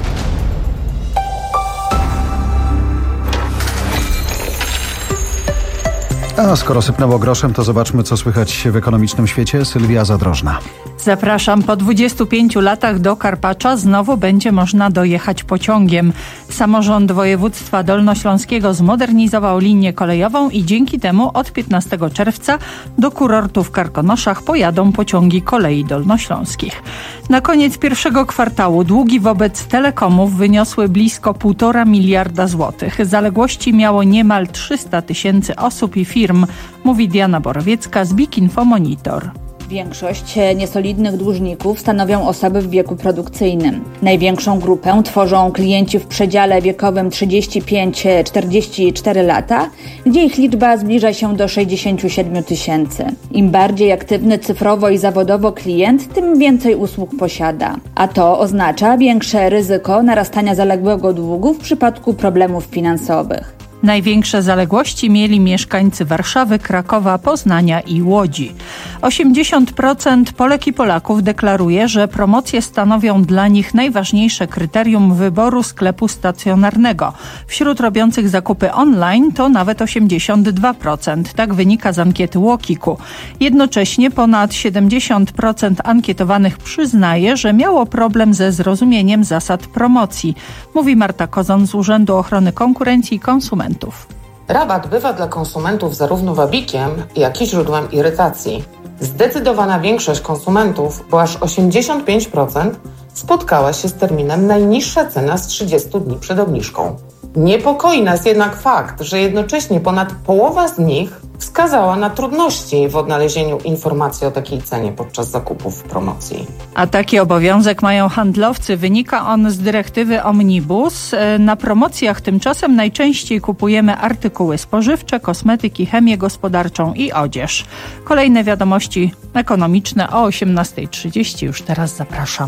A skoro sypnęło groszem, to zobaczmy, co słychać w ekonomicznym świecie. Sylwia Zadrożna. Zapraszam. Po dwudziestu pięciu latach do Karpacza znowu będzie można dojechać pociągiem. Samorząd województwa dolnośląskiego zmodernizował linię kolejową i dzięki temu od piętnastego czerwca do kurortu w Karkonoszach pojadą pociągi kolei dolnośląskich. Na koniec pierwszego kwartału długi wobec telekomów wyniosły blisko półtora miliarda złotych. Zaległości miało niemal trzysta tysięcy osób i firm, mówi Diana Borowiecka z BIK-Info Monitor. Większość niesolidnych dłużników stanowią osoby w wieku produkcyjnym. Największą grupę tworzą klienci w przedziale wiekowym trzydzieści pięć do czterdziestu czterech lata, gdzie ich liczba zbliża się do sześćdziesięciu siedmiu tysięcy. Im bardziej aktywny cyfrowo i zawodowo klient, tym więcej usług posiada. A to oznacza większe ryzyko narastania zaległego długu w przypadku problemów finansowych. Największe zaległości mieli mieszkańcy Warszawy, Krakowa, Poznania i Łodzi. osiemdziesiąt procent Polek i Polaków deklaruje, że promocje stanowią dla nich najważniejsze kryterium wyboru sklepu stacjonarnego. Wśród robiących zakupy online to nawet osiemdziesiąt dwa procent. Tak wynika z ankiety Łokiku. Jednocześnie ponad siedemdziesiąt procent ankietowanych przyznaje, że miało problem ze zrozumieniem zasad promocji. Mówi Marta Kozon z Urzędu Ochrony Konkurencji i Konsumentów. Rabat bywa dla konsumentów zarówno wabikiem, jak i źródłem irytacji. Zdecydowana większość konsumentów, bo aż osiemdziesiąt pięć procent, spotkała się z terminem najniższa cena z trzydziestu dni przed obniżką. Niepokoi nas jednak fakt, że jednocześnie ponad połowa z nich wskazała na trudności w odnalezieniu informacji o takiej cenie podczas zakupów w promocji. A taki obowiązek mają handlowcy. Wynika on z dyrektywy Omnibus. Na promocjach tymczasem najczęściej kupujemy artykuły spożywcze, kosmetyki, chemię gospodarczą i odzież. Kolejne wiadomości ekonomiczne o osiemnasta trzydzieści. Już teraz zapraszam.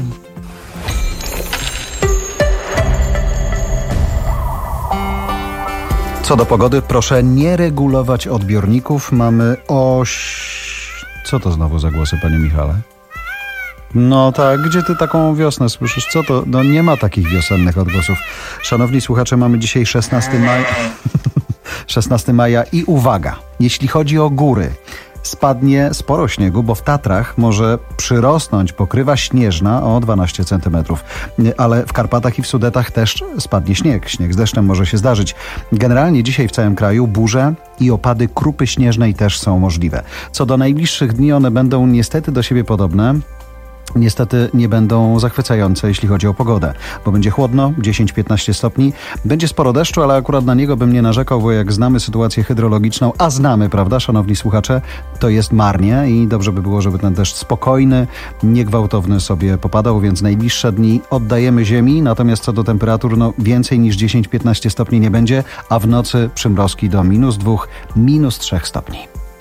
Co do pogody, proszę nie regulować odbiorników. Mamy oś... Co to znowu za głosy, panie Michale? No tak, gdzie ty taką wiosnę słyszysz? Co to? No nie ma takich wiosennych odgłosów. Szanowni słuchacze, mamy dzisiaj szesnastego maja. szesnastego maja i uwaga, jeśli chodzi o góry. spadnie sporo śniegu, bo w Tatrach może przyrosnąć pokrywa śnieżna o dwanaście centymetrów. Ale w Karpatach i w Sudetach też spadnie śnieg. Śnieg z deszczem może się zdarzyć. Generalnie dzisiaj w całym kraju burze i opady krupy śnieżnej też są możliwe. Co do najbliższych dni, one będą niestety do siebie podobne. Niestety nie będą zachwycające, jeśli chodzi o pogodę, bo będzie chłodno, dziesięć do piętnastu stopni. Będzie sporo deszczu, ale akurat na niego bym nie narzekał, bo jak znamy sytuację hydrologiczną, a znamy, prawda, szanowni słuchacze, to jest marnie i dobrze by było, żeby ten deszcz spokojny, niegwałtowny sobie popadał, więc najbliższe dni oddajemy ziemi, natomiast co do temperatur, no więcej niż dziesięć do piętnastu stopni nie będzie, a w nocy przymrozki do minus dwóch, minus trzech stopni.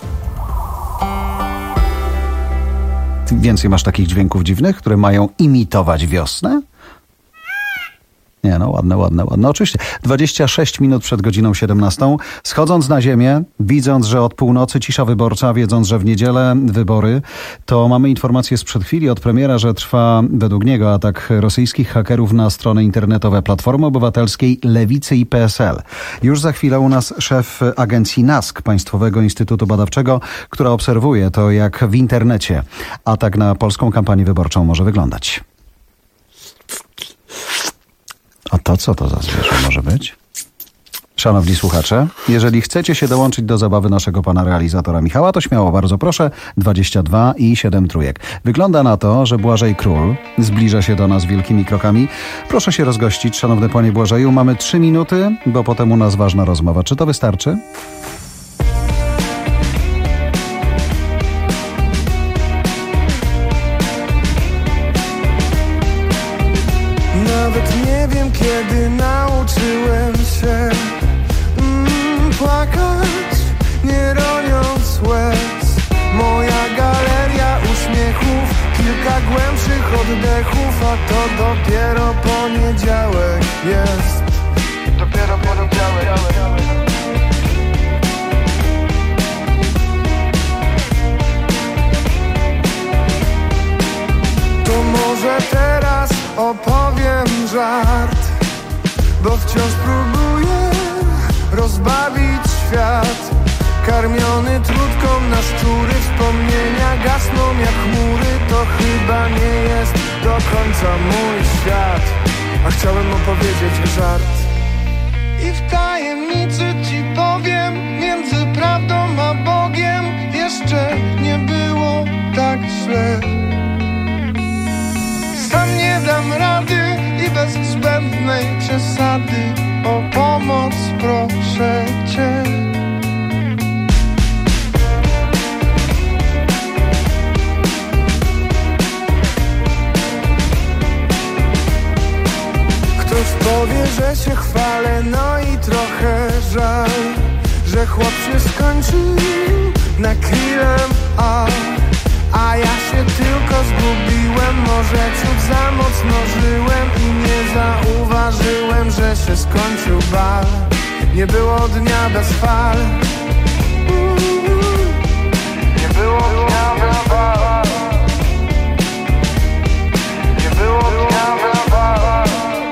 Więcej masz takich dźwięków dziwnych, które mają imitować wiosnę? Nie no, ładne, ładne, ładne. Oczywiście. dwadzieścia sześć minut przed godziną siedemnastą. Schodząc na ziemię, widząc, że od północy cisza wyborcza, wiedząc, że w niedzielę wybory, to mamy informację sprzed chwili od premiera, że trwa według niego atak rosyjskich hakerów na strony internetowe Platformy Obywatelskiej, Lewicy i P S L. Już za chwilę u nas szef agencji N A S K, Państwowego Instytutu Badawczego, która obserwuje to, jak w internecie atak na polską kampanię wyborczą może wyglądać. A to co to za zwierzę może być? Szanowni słuchacze, jeżeli chcecie się dołączyć do zabawy naszego pana realizatora Michała, to śmiało, bardzo proszę, dwadzieścia dwa i siedem trójek. Wygląda na to, że Błażej Król zbliża się do nas wielkimi krokami. Proszę się rozgościć, szanowny panie Błażeju. Mamy trzy minuty, bo potem u nas ważna rozmowa. Czy to wystarczy? Nawet nie wiem, kiedy nauczyłem się mm, płakać, nie roniąc łez. Moja galeria uśmiechów, kilka głębszych oddechów, a to dopiero poniedziałek jest. Dopiero poniedziałek. To może teraz opowiem żart, bo wciąż próbuję rozbawić świat. Karmiony trutką na szczury, wspomnienia gasną jak chmury. To chyba nie jest do końca mój świat, a chciałem opowiedzieć żart. I w tajemnicy ci powiem, między prawdą a Bogiem jeszcze nie było tak źle. Sam nie dam rady i bez zbędnej przesady o pomoc proszę cię. Ktoś powie, że się chwalę, no i trochę żal, że chłop się skończył na krillem, a A ja się tylko zgubiłem, może ciut za mocno żyłem i nie zauważyłem, że się skończył bal. Nie było dnia bez fal. Nie było dnia bez fal. Nie było dnia bez fal.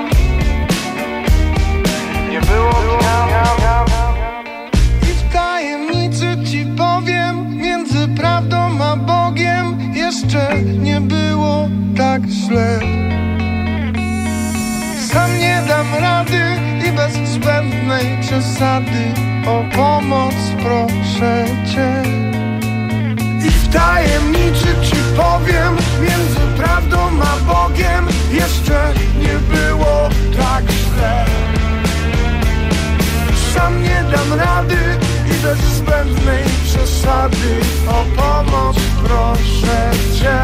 Nie było dnia bez fal. I w tajemnicy ci powiem, między prawdą a Bogiem jeszcze nie było tak źle. Sam nie dam rady i bez zbędnej przesady o pomoc proszę cię. I w tajemnicy ci powiem, między prawdą a Bogiem jeszcze nie było tak źle. Sam nie dam rady i bez zbędnej przesady o pomoc proszę cię.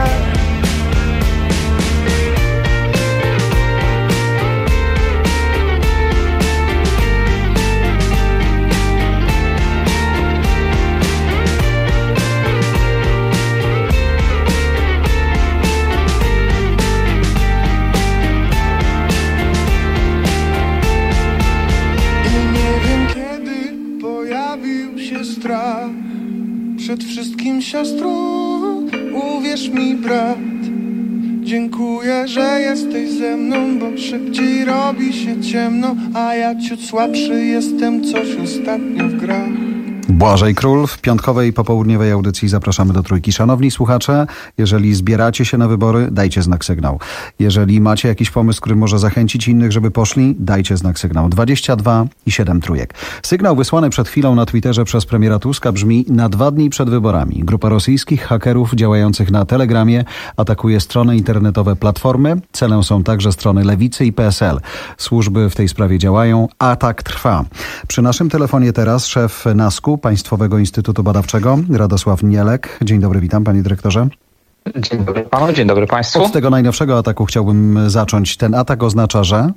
Przed wszystkim siostro, uwierz mi brat, dziękuję, że jesteś ze mną, bo szybciej robi się ciemno, a ja ciut słabszy jestem, coś ostatnio w grach. Błażej Król w piątkowej popołudniowej audycji zapraszamy do Trójki. Szanowni słuchacze, jeżeli zbieracie się na wybory, dajcie znak sygnał. Jeżeli macie jakiś pomysł, który może zachęcić innych, żeby poszli, dajcie znak sygnał. dwadzieścia dwa i siedem trójek. Sygnał wysłany przed chwilą na Twitterze przez premiera Tuska brzmi: na dwa dni przed wyborami grupa rosyjskich hakerów działających na Telegramie atakuje strony internetowe Platformy. Celem są także strony Lewicy i P S L. Służby w tej sprawie działają. Atak trwa. Przy naszym telefonie teraz szef nasku, Państwowego Instytutu Badawczego, Radosław Nielek. Dzień dobry, witam panie dyrektorze. Dzień dobry panu, dzień dobry państwu. Od tego najnowszego ataku chciałbym zacząć. Ten atak oznacza, że?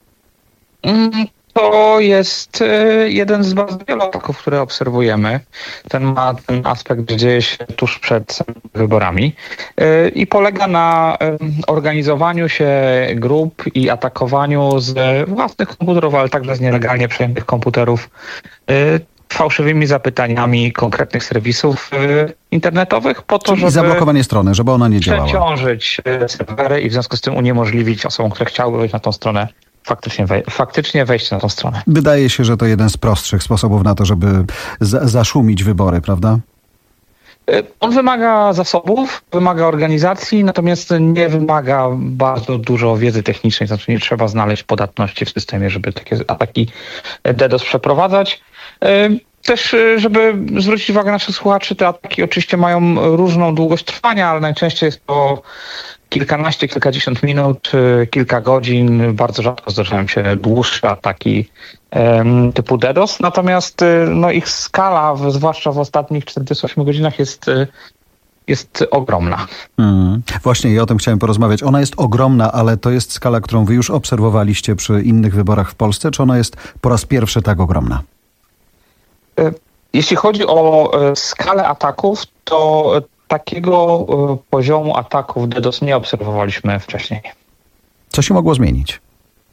To jest jeden z bardzo wielu ataków, które obserwujemy. Ten ma ten aspekt, że dzieje się tuż przed wyborami i polega na organizowaniu się grup i atakowaniu z własnych komputerów, ale także z nielegalnie przejętych komputerów fałszywymi zapytaniami konkretnych serwisów y, internetowych po to, Czyli żeby zablokowanie strony, żeby ona nie działała. Przeciążyć serwery i w związku z tym uniemożliwić osobom, które chciały wejść na tą stronę, faktycznie, wej- faktycznie wejść na tą stronę. Wydaje się, że to jeden z prostszych sposobów na to, żeby za- zaszumić wybory, prawda? On wymaga zasobów, wymaga organizacji, natomiast nie wymaga bardzo dużo wiedzy technicznej, znaczy nie trzeba znaleźć podatności w systemie, żeby takie ataki DDoS przeprowadzać. Też, żeby zwrócić uwagę naszych słuchaczy, te ataki oczywiście mają różną długość trwania, ale najczęściej jest to kilkanaście, kilkadziesiąt minut, kilka godzin. Bardzo rzadko zdarzają się dłuższe ataki um, typu DDoS. Natomiast no, ich skala, w, zwłaszcza w ostatnich czterdziestu ośmiu godzinach, jest, jest ogromna. Hmm. Właśnie i o tym chciałem porozmawiać. Ona jest ogromna, ale to jest skala, którą wy już obserwowaliście przy innych wyborach w Polsce, czy ona jest po raz pierwszy tak ogromna? Jeśli chodzi o skalę ataków, to takiego poziomu ataków DDoS nie obserwowaliśmy wcześniej. Co się mogło zmienić?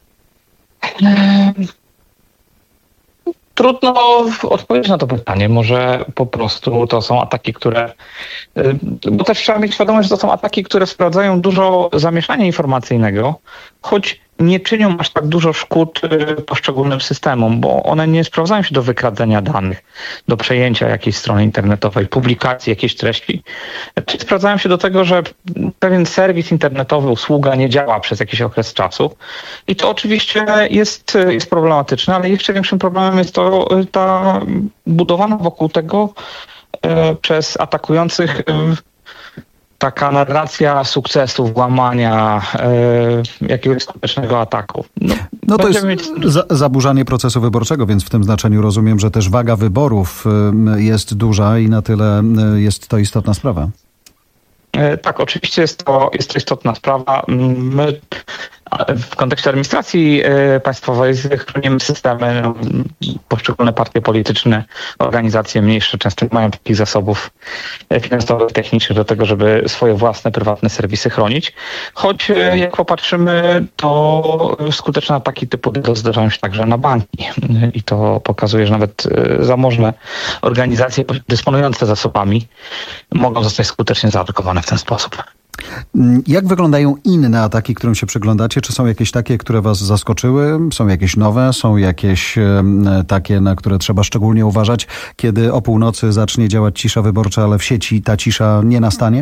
Trudno odpowiedzieć na to pytanie. Może po prostu to są ataki, które... Bo też trzeba mieć świadomość, że to są ataki, które wprowadzają dużo zamieszania informacyjnego, choć nie czynią aż tak dużo szkód poszczególnym systemom, bo one nie sprowadzają się do wykradania danych, do przejęcia jakiejś strony internetowej, publikacji jakiejś treści. Czy sprowadzają się do tego, że pewien serwis internetowy, usługa nie działa przez jakiś okres czasu. I to oczywiście jest, jest problematyczne, ale jeszcze większym problemem jest to ta budowana wokół tego e, przez atakujących e, taka narracja sukcesów, włamania, e, jakiegoś skutecznego ataku. No, no to jest mieć... za, zaburzanie procesu wyborczego, więc w tym znaczeniu rozumiem, że też waga wyborów y, jest duża i na tyle y, jest to istotna sprawa. E, tak, oczywiście jest to, jest to istotna sprawa. My w kontekście administracji y, państwowej chronimy systemy, no, poszczególne partie polityczne, organizacje mniejsze często nie mają takich zasobów finansowych, technicznych do tego, żeby swoje własne, prywatne serwisy chronić. Choć y, jak popatrzymy, to skuteczne ataki typu DDoS zdarzają się także na banki. Y, I to pokazuje, że nawet y, zamożne organizacje dysponujące zasobami mogą zostać skutecznie zaatakowane w ten sposób. Jak wyglądają inne ataki, którym się przyglądacie? Czy są jakieś takie, które was zaskoczyły? Są jakieś nowe? Są jakieś e, takie, na które trzeba szczególnie uważać, kiedy o północy zacznie działać cisza wyborcza, ale w sieci ta cisza nie nastanie?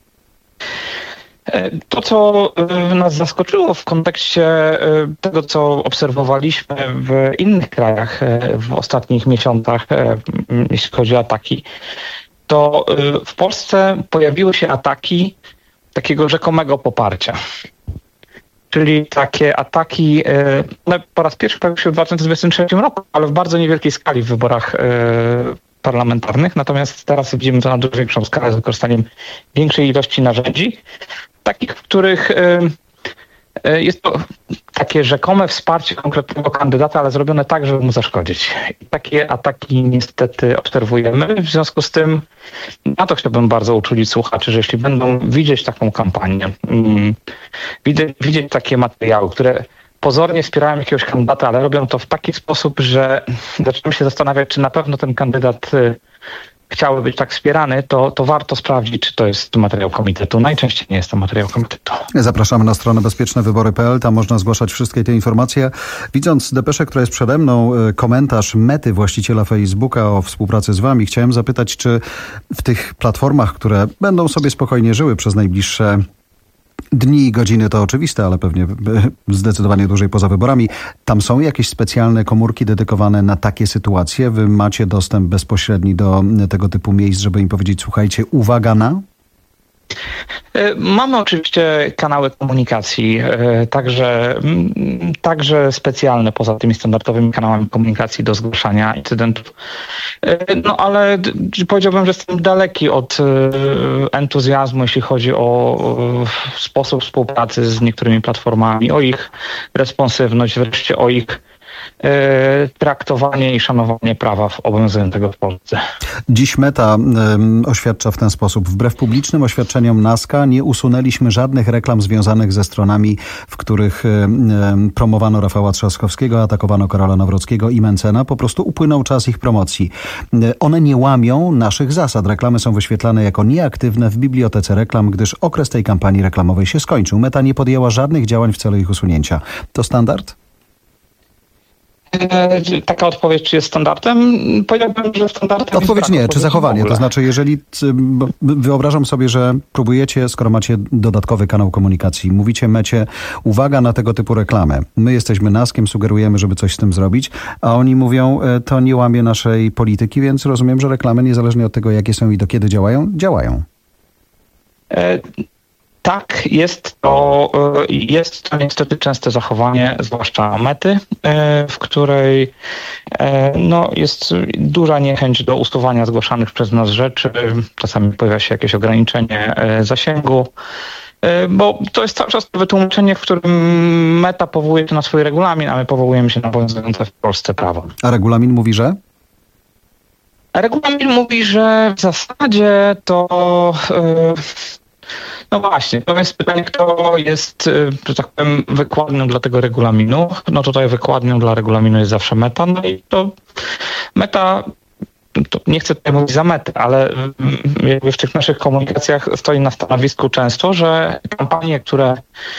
To, co nas zaskoczyło w kontekście tego, co obserwowaliśmy w innych krajach w ostatnich miesiącach, jeśli chodzi o ataki, to w Polsce pojawiły się ataki takiego rzekomego poparcia. Czyli takie ataki, one po raz pierwszy pojawiły się w dwa tysiące dwudziestym trzecim roku, ale w bardzo niewielkiej skali w wyborach parlamentarnych. Natomiast teraz widzimy to na dużo większą skalę z wykorzystaniem większej ilości narzędzi, takich, w których jest to takie rzekome wsparcie konkretnego kandydata, ale zrobione tak, żeby mu zaszkodzić. I takie ataki niestety obserwujemy. W związku z tym na to chciałbym bardzo uczulić słuchaczy, że jeśli będą widzieć taką kampanię, widzieć, widzieć takie materiały, które pozornie wspierają jakiegoś kandydata, ale robią to w taki sposób, że zaczynamy się zastanawiać, czy na pewno ten kandydat chciały być tak wspierane, to, to warto sprawdzić, czy to jest materiał komitetu. Najczęściej nie jest to materiał komitetu. Zapraszamy na stronę bezpieczne wybory kropka p l, tam można zgłaszać wszystkie te informacje. Widząc depeszę, która jest przede mną, komentarz Mety, właściciela Facebooka, o współpracy z wami, chciałem zapytać, czy w tych platformach, które będą sobie spokojnie żyły przez najbliższe dni i godziny, to oczywiste, ale pewnie zdecydowanie dłużej poza wyborami. Tam są jakieś specjalne komórki dedykowane na takie sytuacje? Wy macie dostęp bezpośredni do tego typu miejsc, żeby im powiedzieć, słuchajcie, uwaga na... Mamy oczywiście kanały komunikacji, także, także specjalne poza tymi standardowymi kanałami komunikacji do zgłaszania incydentów. No ale powiedziałbym, że jestem daleki od entuzjazmu, jeśli chodzi o sposób współpracy z niektórymi platformami, o ich responsywność, wreszcie o ich traktowanie i szanowanie prawa obowiązującego w Polsce. Dziś Meta um, oświadcza w ten sposób. Wbrew publicznym oświadczeniom Naska nie usunęliśmy żadnych reklam związanych ze stronami, w których um, promowano Rafała Trzaskowskiego, atakowano Karola Nawrockiego i Mencena. Po prostu upłynął czas ich promocji. One nie łamią naszych zasad. Reklamy są wyświetlane jako nieaktywne w bibliotece reklam, gdyż okres tej kampanii reklamowej się skończył. Meta nie podjęła żadnych działań w celu ich usunięcia. To standard? Taka odpowiedź, czy jest standardem? Powiedziałbym, że standardem Odpowiedź nie, czy zachowanie. To znaczy, jeżeli wyobrażam sobie, że próbujecie, skoro macie dodatkowy kanał komunikacji, mówicie Mecie, uwaga na tego typu reklamę. My jesteśmy Naskiem, sugerujemy, żeby coś z tym zrobić, a oni mówią, to nie łamie naszej polityki, więc rozumiem, że reklamy, niezależnie od tego, jakie są i do kiedy działają, działają. E Tak, jest to, jest to niestety częste zachowanie, zwłaszcza Mety, w której no, jest duża niechęć do usuwania zgłaszanych przez nas rzeczy. Czasami pojawia się jakieś ograniczenie zasięgu, bo to jest cały czas wytłumaczenie, w którym Meta powołuje się na swój regulamin, a my powołujemy się na obowiązujące w Polsce prawo. A regulamin mówi, że? Regulamin mówi, że w zasadzie to... Yy, No właśnie, to jest pytanie, kto jest, że tak powiem, wykładnią dla tego regulaminu. No tutaj wykładnią dla regulaminu jest zawsze Meta, no i to Meta, to nie chcę tutaj mówić za Metę, ale jakby w tych naszych komunikacjach stoi na stanowisku często, że kampanie, które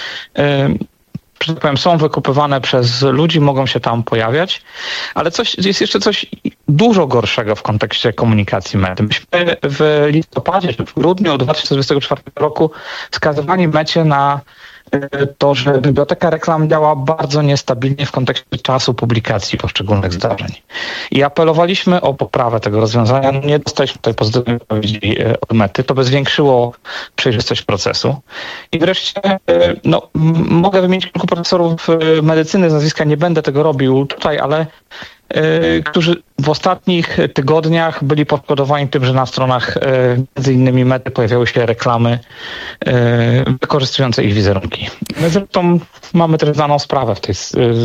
że tak powiem, są wykupywane przez ludzi, mogą się tam pojawiać, ale coś, jest jeszcze coś dużo gorszego w kontekście komunikacji Mety. Myśmy w listopadzie czy w grudniu dwa tysiące dwudziestego czwartego roku wskazywali Mecie na to, że biblioteka reklam działa bardzo niestabilnie w kontekście czasu publikacji poszczególnych zdarzeń. I apelowaliśmy o poprawę tego rozwiązania. Nie dostaliśmy tutaj pozytywnej odpowiedzi od Mety. To by zwiększyło przejrzystość procesu. I wreszcie no, mogę wymienić kilku profesorów medycyny, z nazwiska nie będę tego robił tutaj, ale którzy w ostatnich tygodniach byli poszkodowani tym, że na stronach między innymi Mety pojawiały się reklamy wykorzystujące ich wizerunki. My zresztą mamy też znaną sprawę w tej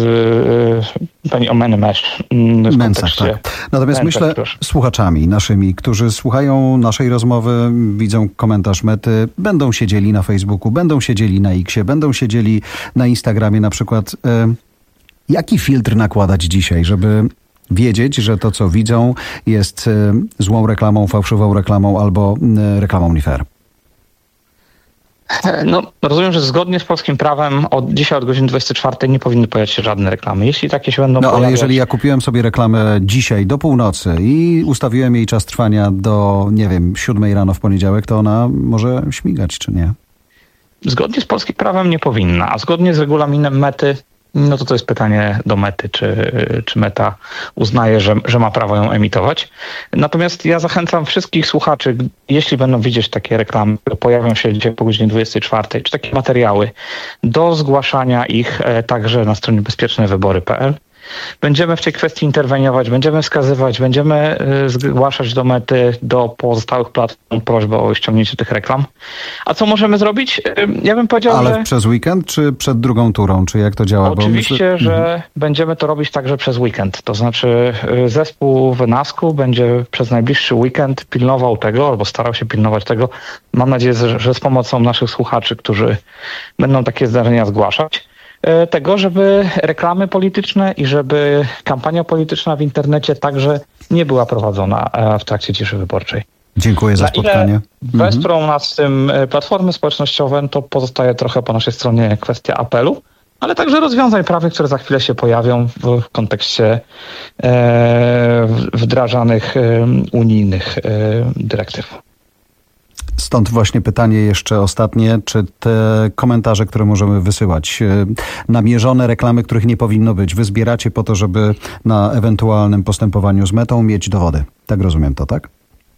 pani Omeny Mesz. Mencach, tak. Natomiast Mencach, myślę proszę. Słuchaczami naszymi, którzy słuchają naszej rozmowy, widzą komentarz Mety, będą siedzieli na Facebooku, będą siedzieli na Xie, będą siedzieli na Instagramie na przykład. Jaki filtr nakładać dzisiaj, żeby wiedzieć, że to, co widzą, jest złą reklamą, fałszywą reklamą albo reklamą nie fair? No, rozumiem, że zgodnie z polskim prawem od dzisiaj od godziny dwudziestej czwartej nie powinny pojawiać się żadne reklamy. Jeśli takie się będą No, pojawiać... ale jeżeli ja kupiłem sobie reklamę dzisiaj do północy i ustawiłem jej czas trwania do, nie wiem, siódmej rano w poniedziałek, to ona może śmigać, czy nie? Zgodnie z polskim prawem nie powinna, a zgodnie z regulaminem Mety, no to to jest pytanie do Mety, czy, czy Meta uznaje, że, że ma prawo ją emitować. Natomiast ja zachęcam wszystkich słuchaczy, jeśli będą widzieć takie reklamy, które pojawią się dzisiaj po godzinie dwudziestej czwartej, czy takie materiały, do zgłaszania ich także na stronie bezpieczne wybory kropka p l. Będziemy w tej kwestii interweniować, będziemy wskazywać, będziemy zgłaszać do Mety, do pozostałych platform prośbę o ściągnięcie tych reklam. A co możemy zrobić? Ja bym powiedział, Ale że... przez weekend, czy przed drugą turą? Czy jak to działa? Oczywiście, Bo myślę... że mhm. będziemy to robić także przez weekend. To znaczy zespół w Nasku będzie przez najbliższy weekend pilnował tego, albo starał się pilnować tego. Mam nadzieję, że z pomocą naszych słuchaczy, którzy będą takie zdarzenia zgłaszać. tego, żeby reklamy polityczne i żeby kampania polityczna w internecie także nie była prowadzona w trakcie ciszy wyborczej. Dziękuję za spotkanie. Wesprą mhm. nas w tym platformy społecznościowe, to pozostaje trochę po naszej stronie kwestia apelu, ale także rozwiązań prawnych, które za chwilę się pojawią w kontekście e, wdrażanych e, unijnych e, dyrektyw. Stąd właśnie pytanie jeszcze ostatnie, czy te komentarze, które możemy wysyłać, namierzone reklamy, których nie powinno być, wy zbieracie po to, żeby na ewentualnym postępowaniu z Metą mieć dowody? Tak rozumiem to, tak?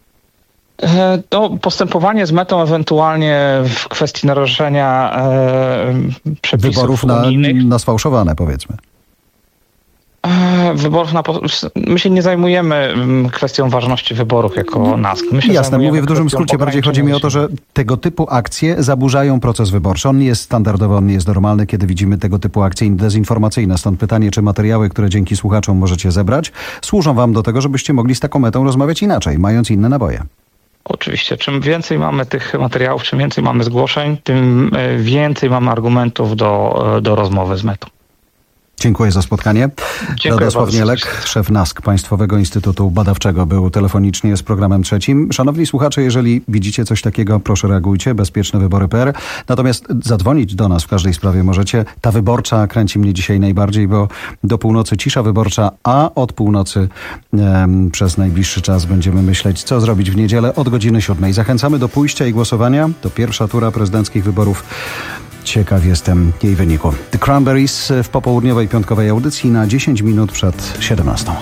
To postępowanie z Metą ewentualnie w kwestii naruszenia e, przepisów wyborów na, na sfałszowane, powiedzmy. E, wyborów na... My się nie zajmujemy kwestią ważności wyborów jako NASK. My się Jasne, mówię w dużym skrócie. Bardziej chodzi mi o to, że tego typu akcje zaburzają proces wyborczy. On nie jest standardowy, on nie jest normalny, kiedy widzimy tego typu akcje dezinformacyjne. Stąd pytanie, czy materiały, które dzięki słuchaczom możecie zebrać, służą wam do tego, żebyście mogli z taką Metą rozmawiać inaczej, mając inne naboje. Oczywiście. Czym więcej mamy tych materiałów, czym więcej mamy zgłoszeń, tym więcej mamy argumentów do, do rozmowy z Metą. Dziękuję za spotkanie. Dziękuję Radosław bardzo. Mielek, szef NASK, Państwowego Instytutu Badawczego, był telefonicznie z programem trzecim. Szanowni słuchacze, jeżeli widzicie coś takiego, proszę reagujcie. bezpieczne wybory kropka p r. Natomiast zadzwonić do nas w każdej sprawie możecie. Ta wyborcza kręci mnie dzisiaj najbardziej, bo do północy cisza wyborcza, a od północy em, przez najbliższy czas będziemy myśleć, co zrobić w niedzielę od godziny siódmej. Zachęcamy do pójścia i głosowania. To pierwsza tura prezydenckich wyborów. Ciekaw jestem jej wyniku. The Cranberries w popołudniowej piątkowej audycji na dziesięć minut przed siedemnastą.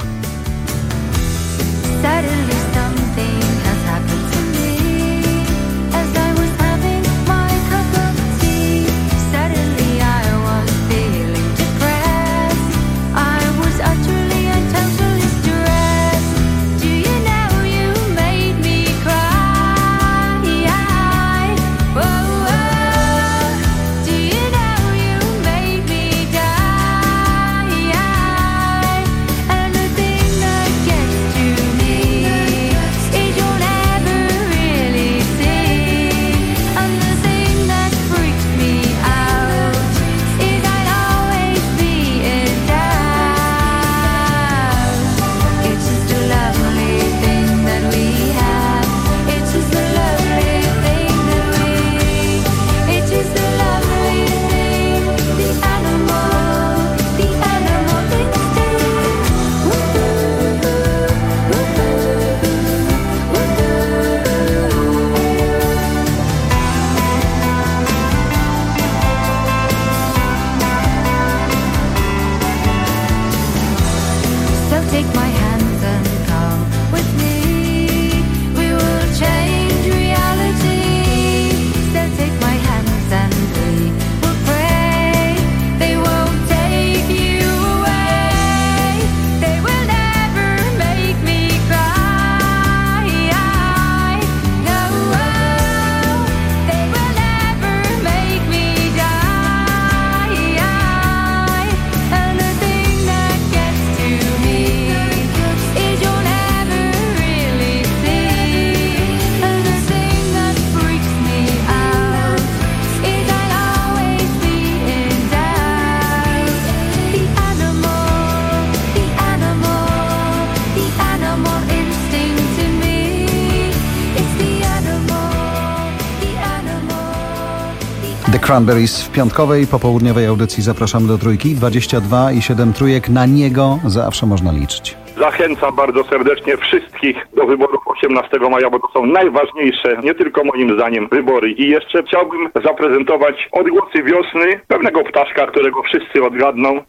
The Cranberries w piątkowej, popołudniowej audycji zapraszamy do trójki. dwadzieścia dwa i siedem trójek. Na niego zawsze można liczyć. Zachęcam bardzo serdecznie wszystkich do wyborów osiemnastego maja, bo to są najważniejsze, nie tylko moim zdaniem, wybory. I jeszcze chciałbym zaprezentować odgłosy wiosny pewnego ptaszka, którego wszyscy odgadną.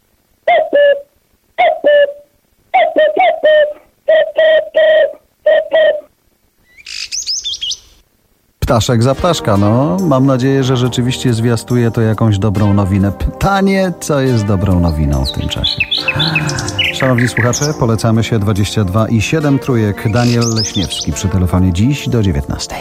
Ptaszek za ptaszka, no. Mam nadzieję, że rzeczywiście zwiastuje to jakąś dobrą nowinę. Pytanie, co jest dobrą nowiną w tym czasie? Szanowni słuchacze, polecamy się dwadzieścia dwa i siedem trójek. Daniel Leśniewski przy telefonie dziś do dziewiętnastej.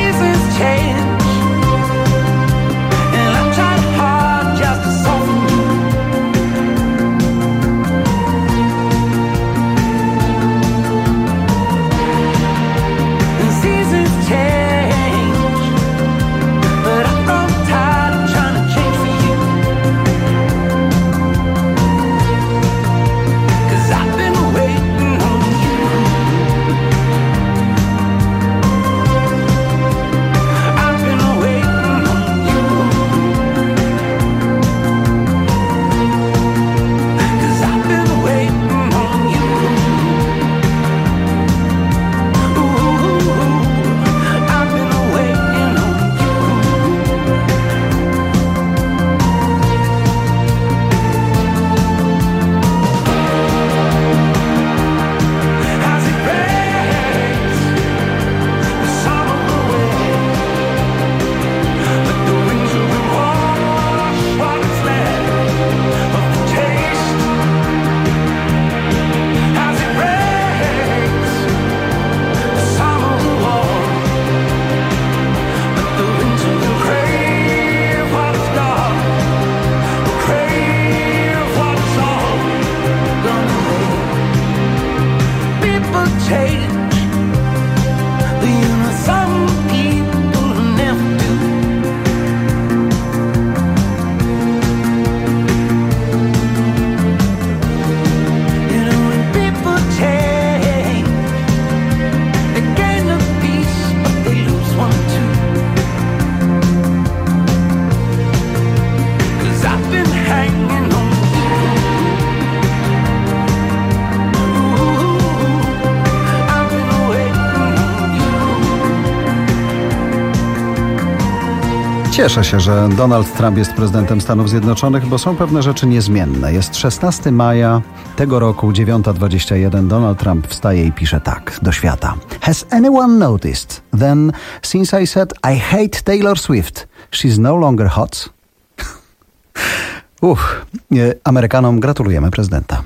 And I'm trying hard just to soften you. change. But you know some people never do. You know when people change, they gain a piece, but they lose one too. 'Cause I've been hanging on. Cieszę się, że Donald Trump jest prezydentem Stanów Zjednoczonych, bo są pewne rzeczy niezmienne. Jest szesnastego maja tego roku, dziewiąta dwadzieścia jeden. Donald Trump wstaje i pisze tak do świata. Has anyone noticed then, since I said I hate Taylor Swift, she's no longer hot? Uff, Amerykanom gratulujemy prezydenta.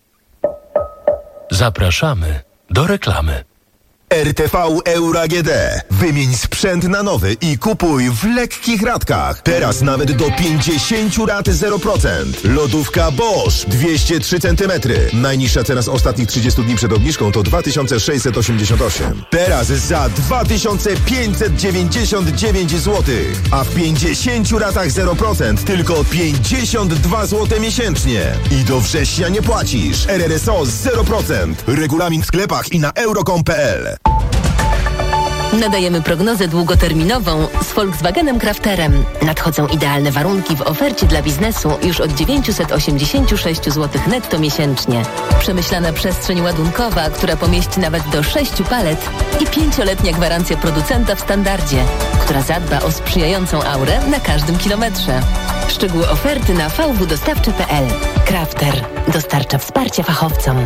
Zapraszamy do reklamy. R T V Euro A G D. Wymień sprzęt na nowy i kupuj w lekkich ratkach. Teraz nawet do pięćdziesiąt rat zero procent. Lodówka Bosch dwieście trzy centymetry. Najniższa cena z ostatnich trzydziestu dni przed obniżką to dwa tysiące sześćset osiemdziesiąt osiem. Teraz za dwa tysiące pięćset dziewięćdziesiąt dziewięć złotych. A w pięćdziesięciu ratach zero procent tylko pięćdziesiąt dwa złote miesięcznie. I do września nie płacisz. R R S O zero procent. Regulamin w sklepach i na euro kropka com kropka p l. Nadajemy prognozę długoterminową z Volkswagenem Crafterem. Nadchodzą idealne warunki w ofercie dla biznesu już od dziewięćset osiemdziesiąt sześć złotych netto miesięcznie. Przemyślana przestrzeń ładunkowa, która pomieści nawet do sześciu palet i pięcioletnia gwarancja producenta w standardzie, która zadba o sprzyjającą aurę na każdym kilometrze. Szczegóły oferty na v w dostawczy kropka p l. Crafter dostarcza wsparcia fachowcom.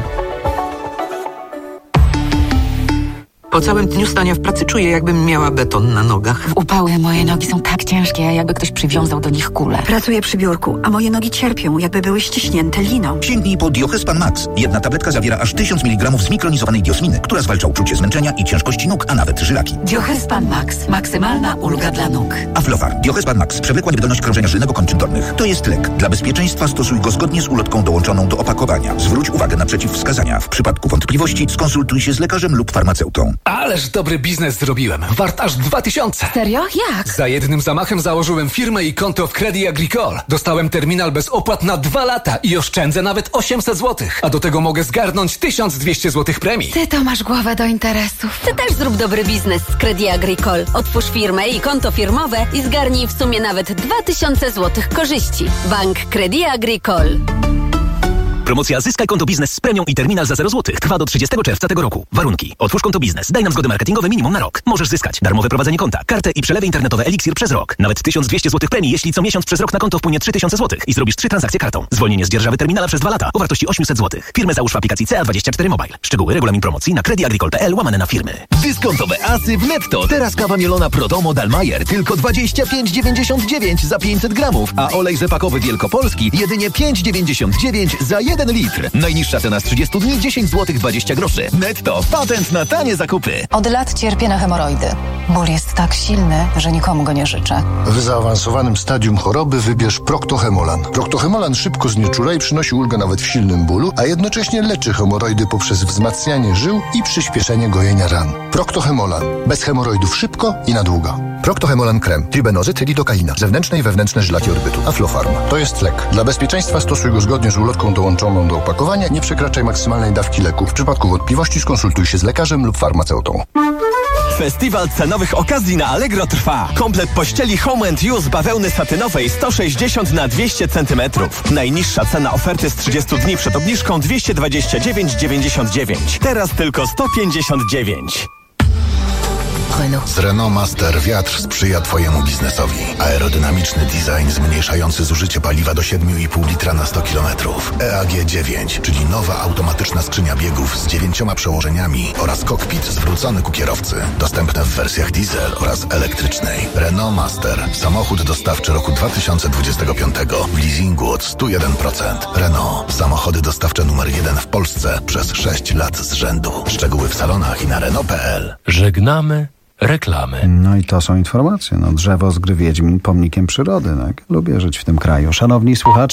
Po całym dniu stania w pracy czuję, jakbym miała beton na nogach. W upały moje nogi są tak ciężkie, jakby ktoś przywiązał do nich kulę. Pracuję przy biurku, a moje nogi cierpią, jakby były ściśnięte liną. Sięgnij po Diochespan Max. Jedna tabletka zawiera aż tysiąc miligramów zmikronizowanej diosminy, która zwalcza uczucie zmęczenia i ciężkości nóg, a nawet żylaki. Diochespan Max. Maksymalna ulga dla nóg. Aflofar. Diochespan Max. Przewlekła niewydolność krążenia żylnego kończyn dolnych. To jest lek. Dla bezpieczeństwa stosuj go zgodnie z ulotką dołączoną do opakowania. Zwróć uwagę na przeciwwskazania. W przypadku wątpliwości skonsultuj się z lekarzem lub farmaceutą. Ależ dobry biznes zrobiłem. Wart aż dwa tysiące. Serio? Jak? Za jednym zamachem założyłem firmę i konto w Credit Agricole. Dostałem terminal bez opłat na dwa lata i oszczędzę nawet osiemset złotych. A do tego mogę zgarnąć tysiąc dwieście złotych premii. Ty to masz głowę do interesów. Ty też zrób dobry biznes z Credit Agricole. Otwórz firmę i konto firmowe i zgarnij w sumie nawet dwa tysiące złotych korzyści. Bank Credit Agricole. Promocja Zyskaj konto biznes z premią i terminal za zero złotych trwa do trzydziestego czerwca tego roku. Warunki. Otwórz konto biznes. Daj nam zgody marketingowe minimum na rok. Możesz zyskać darmowe prowadzenie konta, kartę i przelewy internetowe Eliksir przez rok. Nawet tysiąc dwieście złotych premii, jeśli co miesiąc przez rok na konto wpłynie trzy tysiące złotych i zrobisz trzy transakcje kartą. Zwolnienie z dzierżawy terminala przez dwa lata o wartości osiemset złotych. Firmę załóż w aplikacji C A dwadzieścia cztery Mobile. Szczegóły, regulamin promocji na crediagricole kropka p l łamane na firmy. Dyskontowe asy w netto. Teraz kawa mielona Prodomo Dalmajer tylko dwadzieścia pięć dziewięćdziesiąt dziewięć za pięćset gramów, a olej rzepakowy Wielkopolski jedynie pięć dziewięćdziesiąt dziewięć za jeden litr. Najniższa cena z trzydziestu dni dziesięć złotych dwadzieścia groszy. Netto. Patent na tanie zakupy. Od lat cierpię na hemoroidy. Ból jest tak silny, że nikomu go nie życzę. W zaawansowanym stadium choroby wybierz Proctohemolan. Proctohemolan szybko znieczula i przynosi ulgę nawet w silnym bólu, a jednocześnie leczy hemoroidy poprzez wzmacnianie żył i przyspieszenie gojenia ran. Proctohemolan. Bez hemoroidów szybko i na długo. Proctohemolan krem. Tribenozyt, lidokaina. Zewnętrzne i wewnętrzne żylaki odbytu. Aflofarm. To jest lek. Dla bezpieczeństwa stosuj go zgodnie z ulotką dołączoną do opakowania. Nie przekraczaj maksymalnej dawki leku. W przypadku wątpliwości skonsultuj się z lekarzem lub farmaceutą. Festiwal cenowych okazji na Allegro trwa. Komplet pościeli Home and Use bawełny satynowej sto sześćdziesiąt na dwieście centymetrów. Najniższa cena oferty z trzydziestu dni przed obniżką dwieście dwadzieścia dziewięć dziewięćdziesiąt dziewięć. Teraz tylko sto pięćdziesiąt dziewięć. Z Renault Master wiatr sprzyja Twojemu biznesowi. Aerodynamiczny design zmniejszający zużycie paliwa do siedem i pół litra na sto kilometrów. E A G dziewięć, czyli nowa automatyczna skrzynia biegów z dziewięcioma przełożeniami oraz kokpit zwrócony ku kierowcy. Dostępne w wersjach diesel oraz elektrycznej. Renault Master. Samochód dostawczy roku dwa tysiące dwudziestego piątego. W leasingu od sto jeden procent. Renault. Samochody dostawcze numer jeden w Polsce przez sześć lat z rzędu. Szczegóły w salonach i na Renault kropka p l. Żegnamy reklamy. No i to są informacje. No, drzewo z gry Wiedźmin pomnikiem przyrody. Tak? Lubię żyć w tym kraju. Szanowni słuchacze,